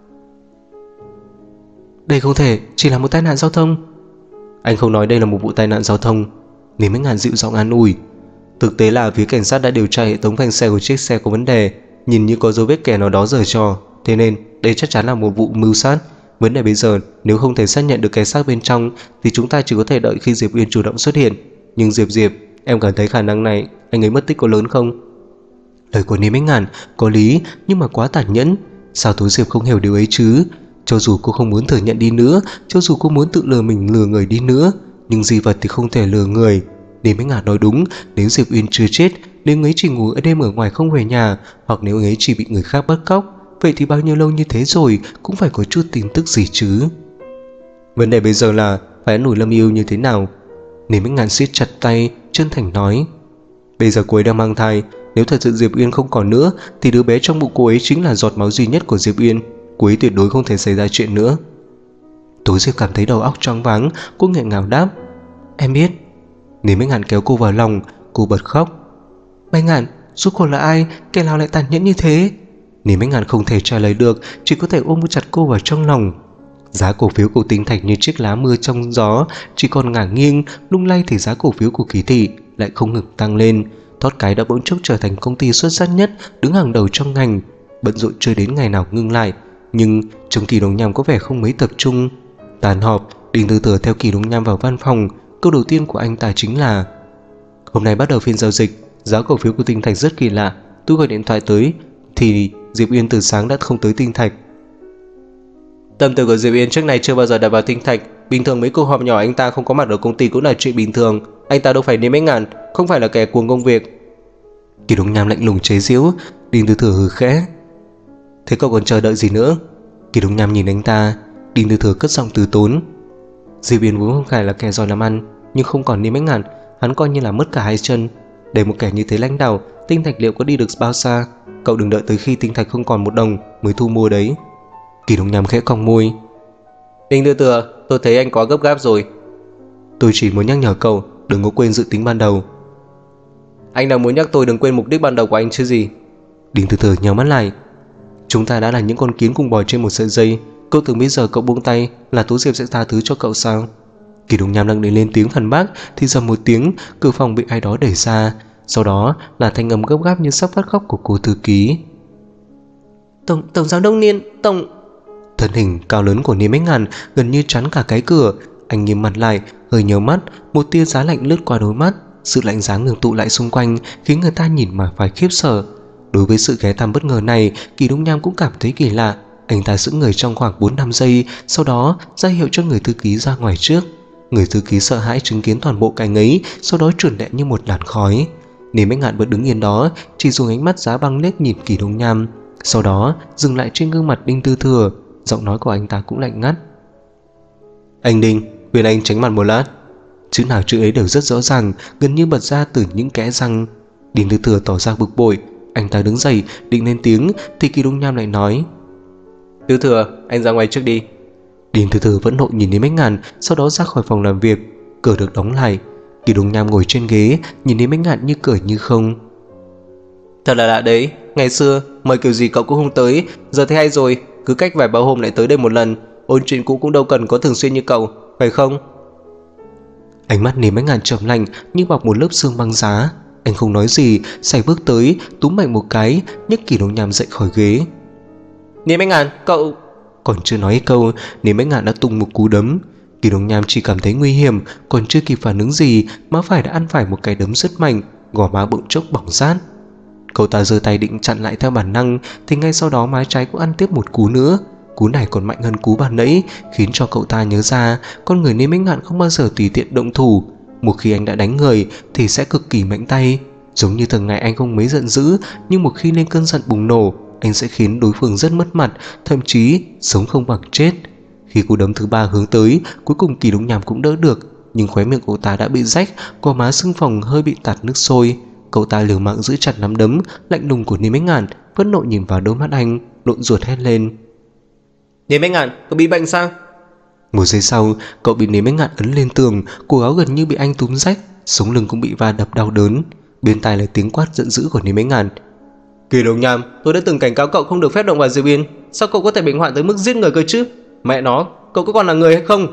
Đây không thể chỉ là một tai nạn giao thông. Anh không nói đây là một vụ tai nạn giao thông. Niêm Anh Ngạn dịu giọng an ủi. Thực tế là phía cảnh sát đã điều tra hệ thống phanh xe của chiếc xe có vấn đề, nhìn như có dấu vết kẻ nào đó giở trò, thế nên đây chắc chắn là một vụ mưu sát. Vấn đề bây giờ, nếu không thể xác nhận được cái xác bên trong thì chúng ta chỉ có thể đợi khi Diệp Uyên chủ động xuất hiện. Nhưng Diệp, em cảm thấy khả năng này anh ấy mất tích có lớn không? Lời của Niêm Anh Ngạn có lý nhưng mà quá tàn nhẫn. Sao Tố Diệp không hiểu điều ấy chứ? Cho dù cô không muốn thừa nhận đi nữa, cho dù cô muốn tự lừa mình lừa người đi nữa, nhưng di vật thì không thể lừa người. Niêm Anh Ngạn nói đúng, nếu Diệp Uyên chưa chết, nếu anh ấy chỉ ngủ ở đêm ở ngoài không về nhà, hoặc nếu anh ấy chỉ bị người khác bắt cóc, vậy thì bao nhiêu lâu như thế rồi cũng phải có chút tin tức gì chứ. Vấn đề bây giờ là phải ăn ủi Lâm Yêu như thế nào? Niêm Anh Ngạn siết chặt tay, chân thành nói. Bây giờ cô ấy đang mang thai, nếu thật sự Diệp Uyên không còn nữa thì đứa bé trong bụng cô ấy chính là giọt máu duy nhất của Diệp Uyên. Cô ấy tuyệt đối không thể xảy ra chuyện nữa. Tố Diệp cảm thấy đầu óc choáng váng, cô nghẹn ngào đáp. Em biết. Niêm Anh Ngạn kéo cô vào lòng, cô bật khóc. Anh Ngạn, rốt cuộc là ai, kẻ nào lại tàn nhẫn như thế? Niêm Anh Ngạn không thể trả lời được, chỉ có thể ôm chặt cô vào trong lòng. Giá cổ phiếu của Tinh Thạch như chiếc lá mưa trong gió, chỉ còn ngả nghiêng, lung lay thì giá cổ phiếu của Kỳ Thị lại không ngừng tăng lên. Thoát Cái đã bỗng chốc trở thành công ty xuất sắc nhất, đứng hàng đầu trong ngành, bận rộn chưa đến ngày nào ngưng lại. Nhưng trong Kỳ Đồng Nham có vẻ không mấy tập trung. Tàn họp, Đinh Tư Thừa theo Kỳ Đồng Nham vào văn phòng. Câu đầu tiên của anh ta chính là: hôm nay bắt đầu phiên giao dịch, giá cổ phiếu của Tinh Thạch rất kỳ lạ. Tôi gọi điện thoại tới thì Diệp Uyên từ sáng đã không tới Tinh Thạch. Tâm tư của Diệp Uyên trước này chưa bao giờ đặt vào Tinh Thạch. Bình thường mấy cuộc họp nhỏ anh ta không có mặt ở công ty cũng là chuyện bình thường. Anh ta đâu phải Niêm Anh Ngạn, không phải là kẻ cuồng công việc. Kỳ Đồng Nham lạnh lùng chế giễu. Đinh Tư Thừa hừ khẽ. Thế cậu còn chờ đợi gì nữa? Kỳ Đồng Nham nhìn anh ta. Đinh Tư Thừa cất giọng từ tốn. Diệp Uyên vốn không phải là kẻ giỏi làm ăn, nhưng không còn Niêm Anh Ngạn, hắn coi như là mất cả hai chân. Để một kẻ như thế lãnh đạo, Tinh Thạch liệu có đi được bao xa? Cậu đừng đợi tới khi Tinh Thạch không còn một đồng mới thu mua đấy. Kỳ Đồng Nham khẽ cong môi. Đinh Tư Thừa, tôi thấy anh quá gấp gáp rồi. Tôi chỉ muốn nhắc nhở cậu đừng có quên dự tính ban đầu. Anh đang muốn nhắc tôi đừng quên mục đích ban đầu của anh chứ gì? Đinh Tư Thừa nhíu mắt lại. Chúng ta đã là những con kiến cùng bò trên một sợi dây. Cậu tưởng bây giờ cậu buông tay là Tố Diệp sẽ tha thứ cho cậu sao? Kỳ Đồng Nham đang định lên tiếng phản bác thì dầm một tiếng, cửa phòng bị ai đó đẩy ra. Sau đó là thanh âm gấp gáp như sắp phát khóc của cô thư ký. Tổng giám đốc Niên, Thân hình cao lớn của Niêm Bách Ngạn gần như chắn cả cái cửa. Anh nghiêm mặt lại, hơi nhíu mắt, một tia giá lạnh lướt qua đôi mắt. Sự lạnh giá ngừng tụ lại xung quanh khiến người ta nhìn mà phải khiếp sợ. Đối với sự ghé thăm bất ngờ này, Kỳ Đông Nham cũng cảm thấy kỳ lạ. Anh ta sững người trong khoảng 4-5 giây, sau đó ra hiệu cho người thư ký ra ngoài trước. Người thư ký sợ hãi chứng kiến toàn bộ cảnh ấy, sau đó chuẩn đẹ như một làn khói. Niêm Bách Ngạn vẫn đứng yên đó, chỉ dùng ánh mắt giá băng liếc nhìn Kỳ Đông Nham, sau đó dừng lại trên gương mặt Đinh Tư Thừa. Giọng nói của anh ta cũng lạnh ngắt. Anh Đinh, khuyên anh tránh mặt một lát. Chữ nào chữ ấy đều rất rõ ràng, gần như bật ra từ những kẽ răng. Đinh Tư Thừa tỏ ra bực bội. Anh ta đứng dậy định lên tiếng thì Kỳ Đông Nham lại nói: Tư Thừa, anh ra ngoài trước đi. Đinh Tư Thừa vẫn nộ nhìn đến Bách Ngạn, sau đó ra khỏi phòng làm việc. Cửa được đóng lại. Kỳ Đông Nham ngồi trên ghế nhìn đến Bách Ngạn như cười như không. Thật là lạ đấy, ngày xưa mời kiểu gì cậu cũng không tới, giờ thấy hay rồi, cứ cách vài ba hôm lại tới đây một lần. Ôn chuyện cũ cũng đâu cần có thường xuyên như cậu, phải không? Ánh mắt Niêm Bách Ngạn trầm lạnh như bọc một lớp sương băng giá. Anh không nói gì, sải bước tới, túm mạnh một cái, nhấc Kỳ Đông Nham dậy khỏi ghế. Niêm Bách Ngạn, cậu... Còn chưa nói câu, Niêm Bách Ngạn đã tung một cú đấm. Kỳ Đông Nham chỉ cảm thấy nguy hiểm, còn chưa kịp phản ứng gì, má phải đã ăn phải một cái đấm rất mạnh, gò má bỗng chốc bỏng rát. Cậu ta giơ tay định chặn lại theo bản năng, thì ngay sau đó má trái cũng ăn tiếp một cú nữa. Cú này còn mạnh hơn cú ban nãy, khiến cho cậu ta nhớ ra con người Niêm Bách Ngạn không bao giờ tùy tiện động thủ. Một khi anh đã đánh người thì sẽ cực kỳ mạnh tay. Giống như thường ngày anh không mấy giận dữ, nhưng một khi lên cơn giận bùng nổ, anh sẽ khiến đối phương rất mất mặt, thậm chí sống không bằng chết. Khi cú đấm thứ ba hướng tới, cuối cùng Kỳ Đông Nham cũng đỡ được, nhưng khóe miệng cậu ta đã bị rách, gò má sưng phồng hơi bị tạt nước sôi. Cậu ta liều mạng giữ chặt nắm đấm lạnh lùng của Niêm Bách Ngạn, phẫn nộ nhìn vào đôi mắt anh, lộn ruột hét lên: Niêm Bách Ngạn, cậu bị bệnh sao? Một giây sau, cậu bị Niêm Bách Ngạn ấn lên tường, cổ áo gần như bị anh túm rách, sống lưng cũng bị va đập đau đớn. Bên tai là tiếng quát giận dữ của Niêm Bách Ngạn: Kỳ Đông Nham, tôi đã từng cảnh cáo cậu không được phép động vào Diệp Yên, sao cậu có thể bệnh hoạn tới mức giết người cơ chứ? Mẹ nó, cậu có còn là người hay không?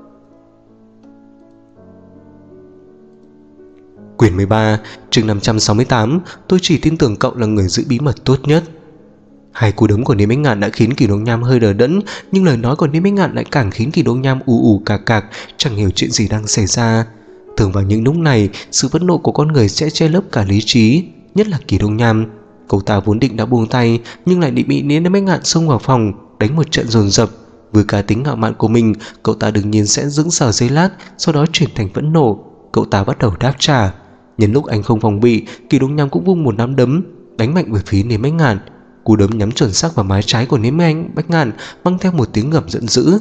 Quyển 13, chương 568, tôi chỉ tin tưởng cậu là người giữ bí mật tốt nhất. Hai cú đấm của Niêm Bách Ngạn đã khiến Kỳ Đông Nham hơi đờ đẫn, nhưng lời nói của Niêm Bách Ngạn lại càng khiến Kỳ Đông Nham ù ù cạc cạc, chẳng hiểu chuyện gì đang xảy ra. Thường vào những lúc này, sự phẫn nộ của con người sẽ che lấp cả lý trí, nhất là Kỳ Đông Nham. Cậu ta vốn định đã buông tay, nhưng lại bị Niêm Bách Ngạn xông vào phòng, đánh một trận dồn dập. Với cá tính ngạo mạn của mình, cậu ta đương nhiên sẽ sững sờ giây lát, sau đó chuyển thành phẫn nộ. Cậu ta bắt đầu đáp trả. Nhân lúc anh không phòng bị, Kỳ Đông Nham cũng vung một nắm đấm đánh mạnh về phía Niêm Bách Ngạn. Cú đấm nhắm chuẩn xác vào má trái của Niêm Bách Ngạn, mang theo một tiếng gầm giận dữ.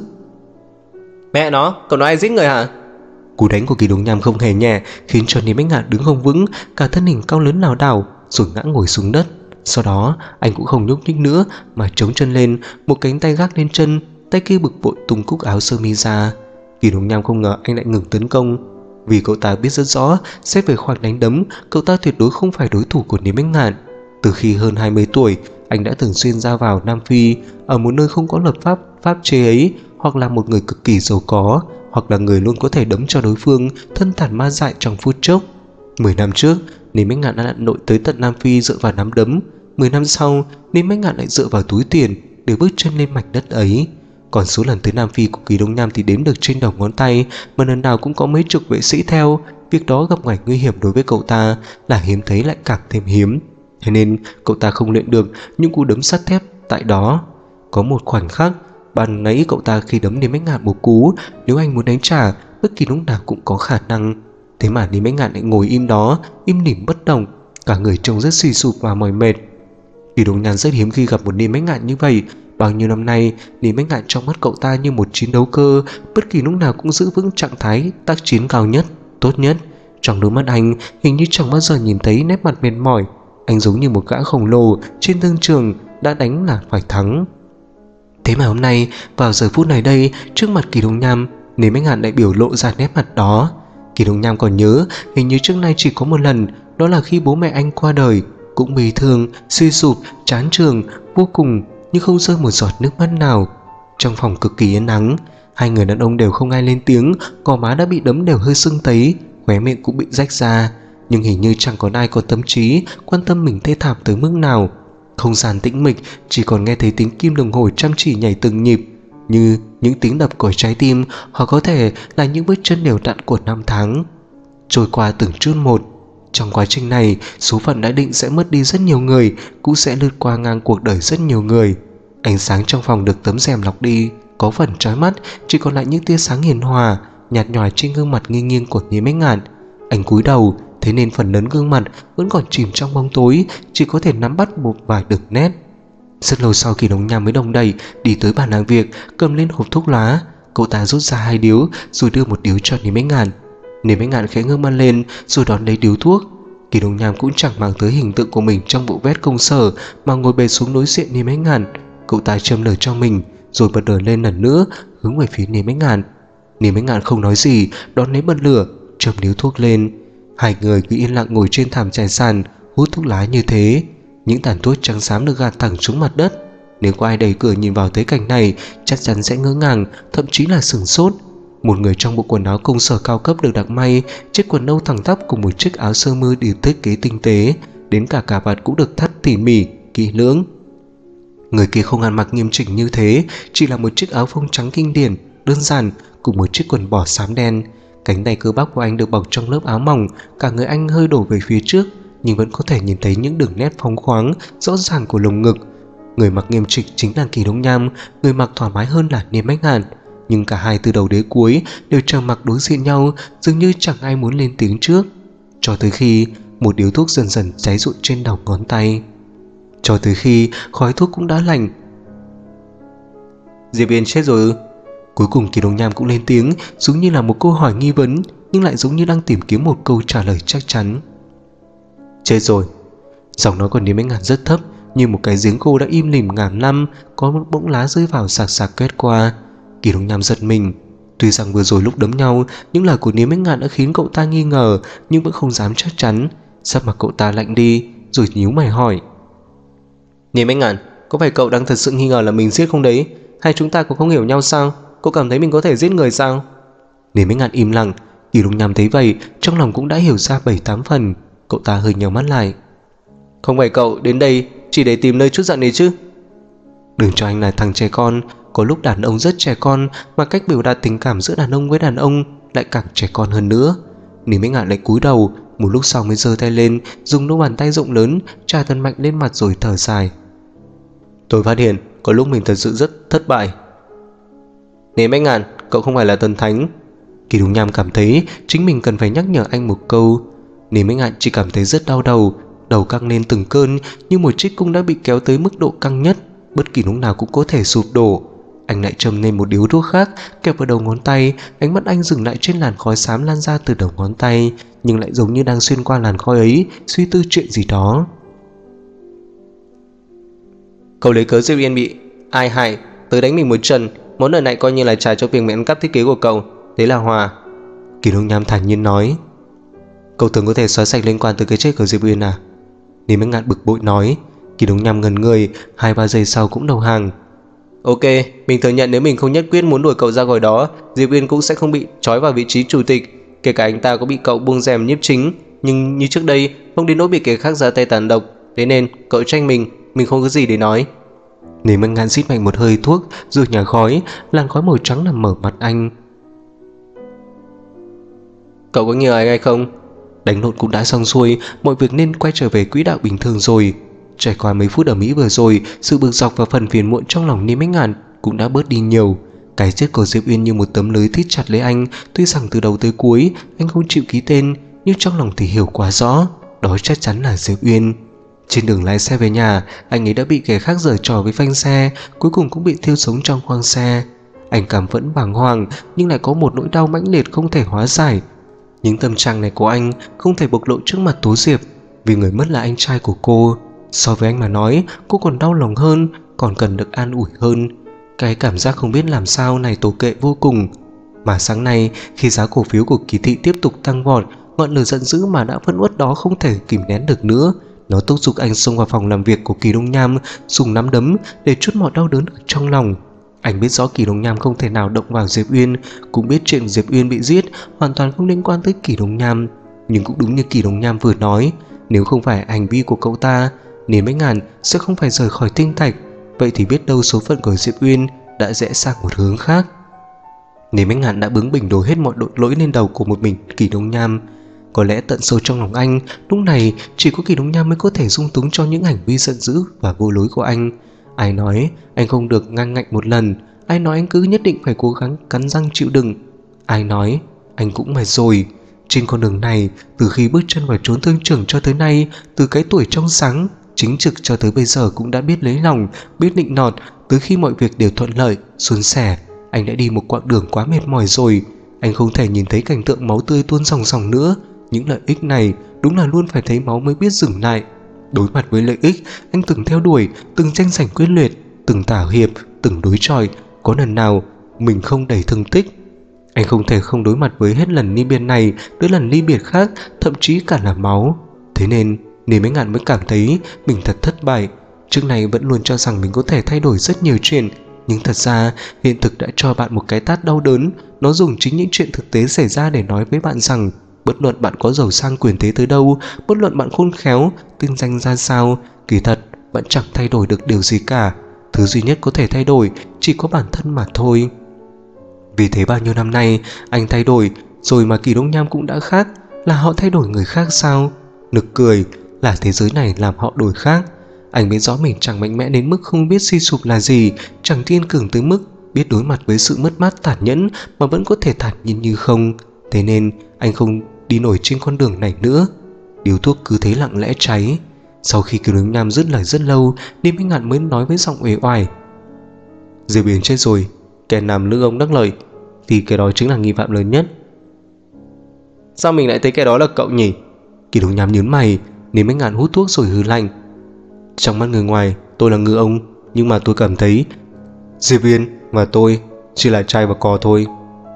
Mẹ nó, cậu nói ai giết người hả? Cú đánh của Kỳ Đông Nham không hề nhẹ, khiến cho Niêm Bách Ngạn đứng không vững, cả thân hình cao lớn lảo đảo rồi ngã ngồi xuống đất. Sau đó anh cũng không nhúc nhích nữa mà chống chân lên, một cánh tay gác lên chân, tay kia bực bội tung cúc áo sơ mi ra. Kỳ Đông Nham không ngờ anh lại ngừng tấn công, vì cậu ta biết rất rõ xét về khoản đánh đấm, cậu ta tuyệt đối không phải đối thủ của Niêm Bách Ngạn. Từ khi hơn 20 tuổi, anh đã thường xuyên ra vào Nam Phi, ở một nơi không có luật pháp chế ấy, hoặc là một người cực kỳ giàu có, hoặc là người luôn có thể đấm cho đối phương thân thản ma dại trong phút chốc. 10 năm trước, Niêm Bách Ngạn đã lặn lội tới tận Nam Phi dựa vào nắm đấm. 10 năm sau, Niêm Bách Ngạn lại dựa vào túi tiền để bước chân lên mảnh đất ấy. Còn số lần tới Nam Phi của Kỳ Đông Nham thì đếm được trên đầu ngón tay, mà lần nào cũng có mấy chục vệ sĩ theo. Việc đó gặp ngại nguy hiểm đối với cậu ta là hiếm thấy lại càng thêm hiếm. Thế nên cậu ta không luyện được những cú đấm sắt thép tại đó. Có một khoảnh khắc, ban nãy cậu ta khi đấm Niêm Bách Ngạn một cú, nếu anh muốn đánh trả, bất kỳ lúc nào cũng có khả năng. Thế mà Niêm Bách Ngạn lại ngồi im đó, im lìm bất động, cả người trông rất suy sụp và mỏi mệt. Kỳ Đông Nham rất hiếm khi gặp một Niêm Bách Ngạn như vậy. Bao nhiêu năm nay, Niêm Bách Ngạn trong mắt cậu ta như một chiến đấu cơ, bất kỳ lúc nào cũng giữ vững trạng thái tác chiến cao nhất, tốt nhất. Trong đôi mắt anh hình như chẳng bao giờ nhìn thấy nét mặt mệt mỏi. Anh giống như một gã khổng lồ trên thương trường, đã đánh là phải thắng. Thế mà hôm nay, vào giờ phút này đây, trước mặt Kỳ Đông Nham, Niêm Bách Ngạn lại biểu lộ ra nét mặt đó. Kỳ Đông Nham còn nhớ, hình như trước nay chỉ có một lần, đó là khi bố mẹ anh qua đời, cũng bi thương, suy sụp, chán trường vô cùng, nhưng không rơi một giọt nước mắt nào. Trong phòng cực kỳ yên ắng, hai người đàn ông đều không ai lên tiếng, gò má đã bị đấm đều hơi sưng tấy, khóe miệng cũng bị rách ra. nhưng hình như chẳng còn ai có tâm trí quan tâm mình thê thảm tới mức nào. Không gian tĩnh mịch, chỉ còn nghe thấy tiếng kim đồng hồ chăm chỉ nhảy từng nhịp, như những tiếng đập của trái tim, hoặc có thể là những bước chân đều đặn của năm tháng trôi qua từng chút một. Trong quá trình này, số phận đã định sẽ mất đi rất nhiều người, cũng sẽ lướt qua ngang cuộc đời rất nhiều người. Ánh sáng trong phòng được tấm rèm lọc đi, có phần chói mắt, chỉ còn lại những tia sáng hiền hòa nhạt nhòa trên gương mặt nghiêng nghiêng của Nghiêm Bách Ngạn. Anh cúi đầu, thế nên phần lớn gương mặt vẫn còn chìm trong bóng tối, chỉ có thể nắm bắt một vài đường nét. Rất lâu sau, Kỳ Đông Nham mới đồng đẩy đi tới bàn làm việc, cầm lên hộp thuốc lá. Cậu ta rút ra 2 điếu rồi đưa một điếu cho Nghiêm Bách Ngạn. Nghiêm Bách Ngạn khẽ ngước mắt lên rồi đón lấy điếu thuốc. Kỳ Đông Nham cũng chẳng mang tới hình tượng của mình trong bộ vest công sở mà ngồi bệt xuống đối diện Nghiêm Bách Ngạn. Cậu ta châm lửa cho mình rồi bật lửa lên lần nữa, hướng về phía Nghiêm Bách Ngạn. Nghiêm Bách Ngạn không nói gì, đón lấy bật lửa, châm điếu thuốc lên. Hai người cứ yên lặng ngồi trên thảm trải sàn hút thuốc lá như thế. Những tàn thuốc trắng xám được gạt thẳng xuống mặt đất. Nếu có ai đẩy cửa nhìn vào thấy cảnh này, chắc chắn sẽ ngỡ ngàng, thậm chí là sửng sốt. Một người trong bộ quần áo công sở cao cấp được đặt may, chiếc quần nâu thẳng tắp cùng một chiếc áo sơ mi được thiết kế tinh tế, đến cả cà vạt cũng được thắt tỉ mỉ, kỹ lưỡng. Người kia không ăn mặc nghiêm chỉnh như thế, chỉ là một chiếc áo phông trắng kinh điển, đơn giản, cùng một chiếc quần bò xám đen. Cánh tay cơ bắp của anh được bọc trong lớp áo mỏng, cả người anh hơi đổ về phía trước, nhưng vẫn có thể nhìn thấy những đường nét phóng khoáng rõ ràng của lồng ngực. Người mặc nghiêm chỉnh chính là Kỳ Đông Nham, người mặc thoải mái hơn là Nghiêm Bách Ngạn. Nhưng cả hai từ đầu đến cuối đều trầm mặc đối diện nhau, dường như chẳng ai muốn lên tiếng trước. Cho tới khi một điếu thuốc dần dần cháy rụi trên đầu ngón tay, cho tới khi khói thuốc cũng đã lạnh. Diệp Yên chết rồi ư? Cuối cùng Kỳ Đông Nham cũng lên tiếng, giống như là một câu hỏi nghi vấn, nhưng lại giống như đang tìm kiếm một câu trả lời chắc chắn. Chết rồi. Giọng nói của Nghiêm Bách Ngạn rất thấp, như một cái giếng khô đã im lìm ngàn năm, có một bỗng lá rơi vào sạc sạc quét qua. Kỳ Đông Nham giật mình. Tuy rằng vừa rồi lúc đấm nhau, những lời của Nghiêm Bách Ngạn đã khiến cậu ta nghi ngờ, nhưng vẫn không dám chắc chắn. Sắc mặt cậu ta lạnh đi, rồi nhíu mày hỏi: Nghiêm Bách Ngạn, có phải cậu đang thật sự nghi ngờ là mình giết không đấy? Hay chúng ta cũng không hiểu nhau sao? Cậu cảm thấy mình có thể giết người sao? Nghiêm Bách Ngạn im lặng. Kỳ Đông Nham thấy vậy, trong lòng cũng đã hiểu ra 7-8 phần. Cậu ta hơi nhíu mắt lại. Không phải cậu đến đây chỉ để tìm nơi chút giận đấy chứ? Đừng cho anh là thằng trẻ con. Có lúc đàn ông rất trẻ con, mà cách biểu đạt tình cảm giữa đàn ông với đàn ông lại càng trẻ con hơn nữa. Nghiêm Bách Ngạn lại cúi đầu, một lúc sau mới giơ tay lên, dùng đôi bàn tay rộng lớn chà thật mạnh lên mặt rồi thở dài. Tôi phát hiện có lúc mình thật sự rất thất bại. Nghiêm Bách Ngạn, cậu không phải là thần thánh. Kỳ Đông Nham cảm thấy chính mình cần phải nhắc nhở anh một câu. Nghiêm Bách Ngạn chỉ cảm thấy rất đau đầu, đầu căng lên từng cơn, như một chiếc cung đã bị kéo tới mức độ căng nhất, bất kỳ lúc nào cũng có thể sụp đổ. Anh lại châm lên một điếu thuốc khác, kẹp vào đầu ngón tay. Ánh mắt anh dừng lại trên làn khói xám lan ra từ đầu ngón tay, nhưng lại giống như đang xuyên qua làn khói ấy, suy tư chuyện gì đó. Cậu lấy cớ Diệp Yên bị ai hại tới đánh mình một trận, món nợ này coi như là trả cho việc mình ăn cắp thiết kế của cậu. Thế là hòa. Kỳ Đông Nham thản nhiên nói. Cậu tưởng có thể xóa sạch liên quan tới cái chết của Diệp Yên à? Nghiêm Bách Ngạn bực bội nói. Kỳ Đông Nham ngần người, 2-3 giây sau cũng đầu hàng. Ok, mình thừa nhận nếu mình không nhất quyết muốn đuổi cậu ra khỏi đó, Diệp Yên cũng sẽ không bị trói vào vị trí chủ tịch. Kể cả anh ta có bị cậu buông rèm nhiếp chính, nhưng như trước đây không đến nỗi bị kẻ khác ra tay tàn độc. Thế nên cậu trách mình không có gì để nói. Nghiêm Bách Ngạn rít mạnh một hơi thuốc rồi nhả khói, làn khói màu trắng nằm mở mặt anh. Cậu có nghi ngờ anh hay không? Đánh lộn cũng đã xong xuôi, mọi việc nên quay trở về quỹ đạo bình thường rồi. Trải qua mấy phút ở Mỹ vừa rồi, sự bực dọc và phần phiền muộn trong lòng Nghiêm Bách Ngạn cũng đã bớt đi nhiều. Cái chết của Diệp Uyên như một tấm lưới thít chặt lấy anh. Tuy rằng từ đầu tới cuối anh không chịu ký tên, nhưng trong lòng thì hiểu quá rõ, đó chắc chắn là Diệp Uyên. Trên đường lái xe về nhà, anh ấy đã bị kẻ khác giở trò với phanh xe, cuối cùng cũng bị thiêu sống trong khoang xe. Anh cảm vẫn bàng hoàng, nhưng lại có một nỗi đau mãnh liệt không thể hóa giải. Những tâm trạng này của anh không thể bộc lộ trước mặt Tố Diệp, vì người mất là anh trai của cô. So với anh mà nói, cô còn đau lòng hơn, còn cần được an ủi hơn. Cái cảm giác không biết làm sao này tồi tệ vô cùng. Mà sáng nay, khi giá cổ phiếu của Kỳ Thị tiếp tục tăng vọt, ngọn lửa giận dữ mà đã phẫn uất đó không thể kìm nén được nữa. Nó thúc giục anh xông vào phòng làm việc của Kỳ Đông Nham, dùng nắm đấm để trút mọi đau đớn ở trong lòng. Anh biết rõ Kỳ Đông Nham không thể nào động vào Diệp Uyên, cũng biết chuyện Diệp Uyên bị giết hoàn toàn không liên quan tới Kỳ Đông Nham, Nhưng cũng đúng như Kỳ Đồng Nham vừa nói, nếu không phải hành vi của cậu ta, Niên Bách Ngạn sẽ không phải rời khỏi tinh thạch. Vậy thì biết đâu số phận của Diệp Uyên đã rẽ sang một hướng khác. Niên Bách Ngạn đã bướng bỉnh đổ hết mọi tội lỗi lên đầu của một mình Kỳ Đồng Nham. Có lẽ tận sâu trong lòng anh, lúc này chỉ có Kỳ Đồng Nham mới có thể dung túng cho những hành vi giận dữ và vô lối của anh. Ai nói anh không được ngang ngạnh một lần, ai nói anh cứ nhất định phải cố gắng cắn răng chịu đựng, ai nói anh cũng mệt rồi. Trên con đường này, từ khi bước chân vào chốn thương trường cho tới nay, từ cái tuổi trong sáng chính trực cho tới bây giờ cũng đã biết lấy lòng, biết nịnh nọt. Tới khi mọi việc đều thuận lợi, suôn sẻ, anh đã đi một quãng đường quá mệt mỏi rồi. Anh không thể nhìn thấy cảnh tượng máu tươi tuôn ròng ròng nữa. Những lợi ích này đúng là luôn phải thấy máu mới biết dừng lại. Đối mặt với lợi ích, anh từng theo đuổi, từng tranh giành quyết liệt, từng tả hiệp, từng đối chọi. Có lần nào mình không đầy thương tích? Anh không thể không đối mặt với hết lần ly biệt này tới lần ly biệt khác, thậm chí cả là máu. Thế nên Niên Bách Ngạn mới cảm thấy mình thật thất bại. Trước này vẫn luôn cho rằng mình có thể thay đổi rất nhiều chuyện, nhưng thật ra hiện thực đã cho bạn một cái tát đau đớn. Nó dùng chính những chuyện thực tế xảy ra để nói với bạn rằng bất luận bạn có giàu sang quyền thế tới đâu, bất luận bạn khôn khéo, tinh danh ra sao, kỳ thật bạn chẳng thay đổi được điều gì cả. Thứ duy nhất có thể thay đổi chỉ có bản thân mà thôi. Vì thế bao nhiêu năm nay anh thay đổi rồi mà Kỳ Đông Nham cũng đã khác. Là họ thay đổi người khác sao? Nực cười, là thế giới này làm họ đổi khác. Anh biết rõ mình chẳng mạnh mẽ đến mức không biết suy sụp là gì, chẳng kiên cường tới mức biết đối mặt với sự mất mát tàn nhẫn mà vẫn có thể thản nhiên như không. Thế nên anh không đi nổi trên con đường này nữa. Điếu thuốc cứ thế lặng lẽ cháy. Sau khi Kỳ Đông Nham dứt lời rất lâu, Niên Bách Ngạn mới nói với giọng uể oải: Diệp Yến chết rồi, kẻ làm lưng ông đắc lợi thì kẻ đó chính là nghi phạm lớn nhất. Sao mình lại thấy kẻ đó là cậu nhỉ? Kỳ Đông Nham nhớn mày. Niên Bách Ngạn hút thuốc rồi hừ lạnh: Trong mắt người ngoài tôi là ngư ông, nhưng mà tôi cảm thấy Diệp Yến và tôi chỉ là trai và cò thôi.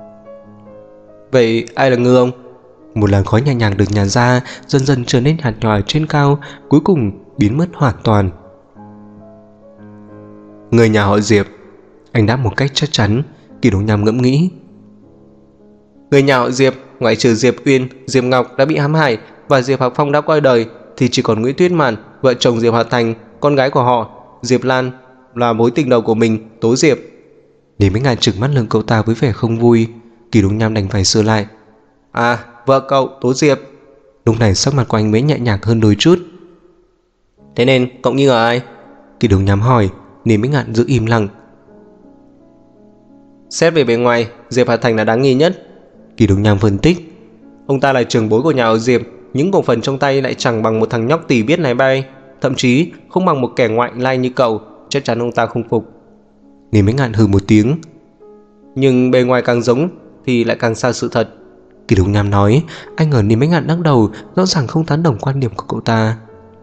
Vậy ai là ngư ông? Một làn khói nhẹ nhàng được nhàn ra, dần dần trở nên nhạt nhòa trên cao, cuối cùng biến mất hoàn toàn. Người nhà họ Diệp. Anh đáp một cách chắc chắn. Kỳ Đông Nham ngẫm nghĩ: Người nhà họ Diệp, ngoại trừ Diệp Uyên, Diệp Ngọc đã bị hãm hại và Diệp Hạc Phong đã qua đời, thì chỉ còn Nguyễn Tuyết Mạn, vợ chồng Diệp Hạc Thành, con gái của họ, Diệp Lan, là mối tình đầu của mình, Tố Diệp. Để mấy ngài trừng mắt lườm cậu ta với vẻ không vui. Kỳ Đông Nham đành phải sửa lại: À, vợ cậu, Tố Diệp. Lúc này sắc mặt của anh mới nhẹ nhàng hơn đôi chút. Thế nên cậu nghi ngờ ai? Kỳ Đông Nham hỏi. Nên mấy ngạn giữ im lặng. Xét về bề ngoài, Diệp Hạc Thành là đáng nghi nhất. Kỳ Đông Nham phân tích: Ông ta là trưởng bối của nhà họ Diệp, những cổ phần trong tay lại chẳng bằng một thằng nhóc tỉ biết lái bay, thậm chí không bằng một kẻ ngoại lai như cậu. Chắc chắn ông ta không phục. Nên mấy ngạn hừ một tiếng. Nhưng bề ngoài càng giống thì lại càng xa sự thật. Kỳ Đông Nham nói. Anh ở Nên mấy ngạn lắc đầu, rõ ràng không tán đồng quan điểm của cậu ta.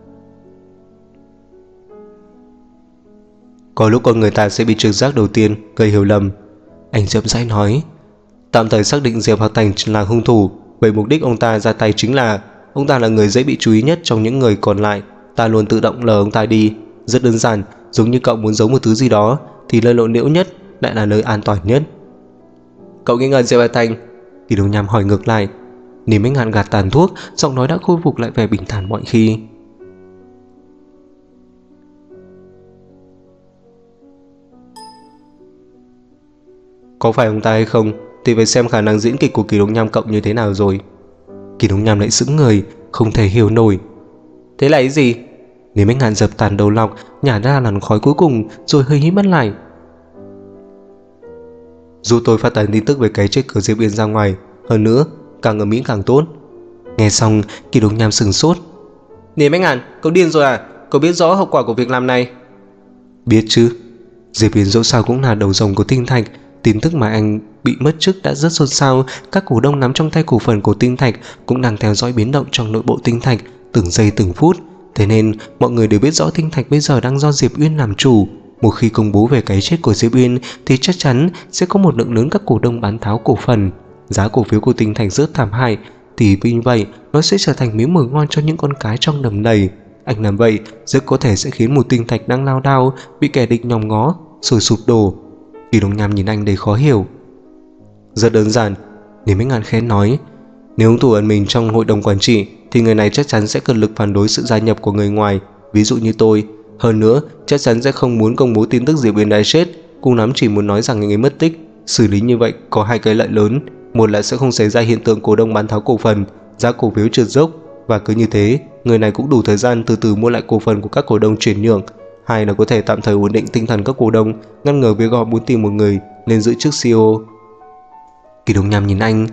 Có lúc con người ta sẽ bị trực giác đầu tiên gây hiểu lầm. Anh chậm rãi nói: Tạm thời xác định Diệp Hạc Thành là hung thủ, bởi mục đích ông ta ra tay chính là ông ta là người dễ bị chú ý nhất trong những người còn lại. Ta luôn tự động lờ ông ta đi. Rất đơn giản, giống như cậu muốn giấu một thứ gì đó thì nơi lộ liễu nhất lại là nơi an toàn nhất. Cậu nghi ngờ Diệp Hạc Thành? Kỳ Đông Nham hỏi ngược lại. Nên mấy ngạn gạt tàn thuốc, giọng nói đã khôi phục lại vẻ bình thản mọi khi. Có phải ông ta hay không thì phải xem khả năng diễn kịch của Kỳ Đông Nham cậu như thế nào rồi. Kỳ Đông Nham lại sững người, không thể hiểu nổi. Thế là cái gì? Nên mấy ngạn dập tàn đầu lọc, nhả ra làn khói cuối cùng rồi hơi hí mắt lại. Dù tôi phát tán tin tức về cái chết của Diệp Yên ra ngoài, hơn nữa càng ở Mỹ càng tốt. Nghe xong, Kỳ Đông Nham sừng sốt. Nè mấy ngàn, cậu điên rồi à? Cậu biết rõ hậu quả của việc làm này? Biết chứ. Diệp Yên dẫu sao cũng là đầu rồng của Tinh Thạch. Tin tức mà anh bị mất chức đã rất xôn xao. Các cổ đông nắm trong tay cổ phần của Tinh Thạch cũng đang theo dõi biến động trong nội bộ Tinh Thạch từng giây từng phút. Thế nên mọi người đều biết rõ Tinh Thạch bây giờ đang do Diệp Uyên làm chủ. Một khi công bố về cái chết của Diệp Uyên thì chắc chắn sẽ có một lượng lớn các cổ đông bán tháo cổ phần. Giá cổ phiếu của Tinh Thạch rất thảm hại, thì vì vậy nó sẽ trở thành miếng mồi ngon cho những con cái trong đầm lầy. Anh làm vậy rất có thể sẽ khiến một Tinh Thạch đang lao đao bị kẻ địch nhòm ngó rồi sụp đổ. Kỳ Đông Nham nhìn anh đầy khó hiểu. Rất đơn giản. Nên mấy ngàn khen nói: Nếu hung thủ ẩn mình trong hội đồng quản trị thì người này chắc chắn sẽ cật lực phản đối sự gia nhập của người ngoài, ví dụ như tôi. Hơn nữa, chắc chắn sẽ không muốn công bố tin tức Diệp Uyên đã chết, cùng lắm chỉ muốn nói rằng người ấy mất tích. Xử lý như vậy có hai cái lợi lớn, một là sẽ không xảy ra hiện tượng cổ đông bán tháo cổ phần, giá cổ phiếu trượt dốc, và cứ như thế, người này cũng đủ thời gian từ từ mua lại cổ phần của các cổ đông chuyển nhượng. Hai là có thể tạm thời ổn định tinh thần các cổ đông, ngăn ngừa việc họ muốn tìm một người lên giữ chức CEO. Kỳ Đông Nham nhìn anh.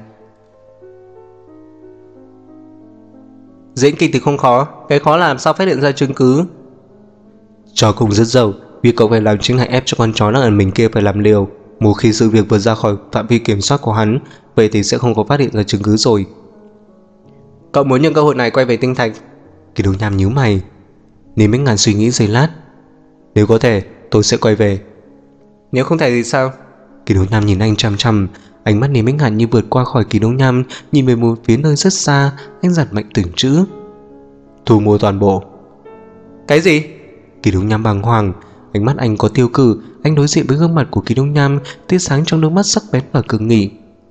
Diễn kịch thì không khó, cái khó là làm sao phát hiện ra chứng cứ. Chó cùng rất dậu, vì cậu phải làm chính là ép cho con chó đang ẩn mình kia phải làm liều. Một khi sự việc vượt ra khỏi phạm vi kiểm soát của hắn, vậy thì sẽ không có phát hiện ra chứng cứ rồi. Cậu muốn nhân cơ hội này quay về tinh thạch? Kỳ Đông Nham nhíu mày. Nên Minh Ngạn suy nghĩ giây lát. Nếu có thể, tôi sẽ quay về. Nếu không thể thì sao? Kỳ Đông Nham nhìn anh chăm chăm. Ánh mắt Nên Minh Ngạn như vượt qua khỏi Kỳ Đông Nham, nhìn về một phía nơi rất xa. Anh giật mạnh từng chữ: thu mua toàn bộ. Cái gì? Kỳ Đông Nham bàng hoàng. Ánh mắt anh có tiêu cự. Anh đối diện với gương mặt của Kỳ Đông Nham, tia sáng trong đôi mắt sắc bén và cường nghị.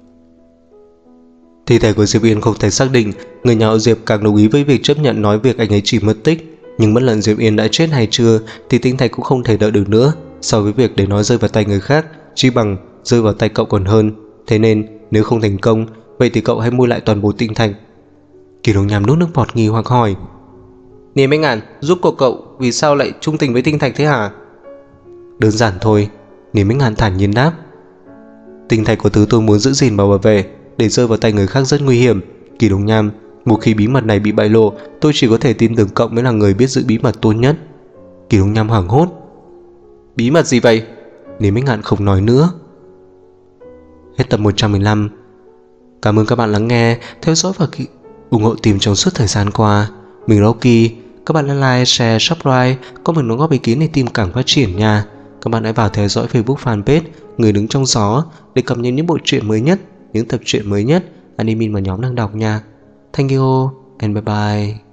Thi thể của Diệp Yên không thể xác định. Người nhà họ Diệp càng đồng ý với việc chấp nhận nói việc anh ấy chỉ mất tích. Nhưng bất luận Diệp Yên đã chết hay chưa thì tinh thạch cũng không thể đợi được nữa. So với việc để nó rơi vào tay người khác, chỉ bằng rơi vào tay cậu còn hơn. Thế nên nếu không thành công, vậy thì cậu hãy mua lại toàn bộ tinh thạch. Kỳ Đông Nham nuốt nước bọt nghi hoặc hỏi: Niềm Minh Ngạn giúp của cậu vì sao lại trung tình với tinh thạch thế hả? Đơn giản thôi, Niềm Minh Ngạn thản nhiên đáp. Tinh thạch của thứ tôi muốn giữ gìn và bảo vệ, để rơi vào tay người khác rất nguy hiểm. Kỳ Đông Nham, một khi bí mật này bị bại lộ, tôi chỉ có thể tin tưởng cậu mới là người biết giữ bí mật tốt nhất. Kỳ Đông Nham hoảng hốt. Bí mật gì vậy? Niềm Minh Ngạn không nói nữa. Hết tập 115. Cảm ơn các bạn lắng nghe, theo dõi và ủng hộ team trong suốt thời gian qua. Mình Rocky. Các bạn hãy like, share, subscribe, comment đóng góp ý kiến để team càng phát triển nha. Các bạn hãy vào theo dõi Facebook fanpage Người Đứng Trong Gió để cập nhật những bộ truyện mới nhất, những tập truyện mới nhất anime mà nhóm đang đọc nha. Thank you and bye bye.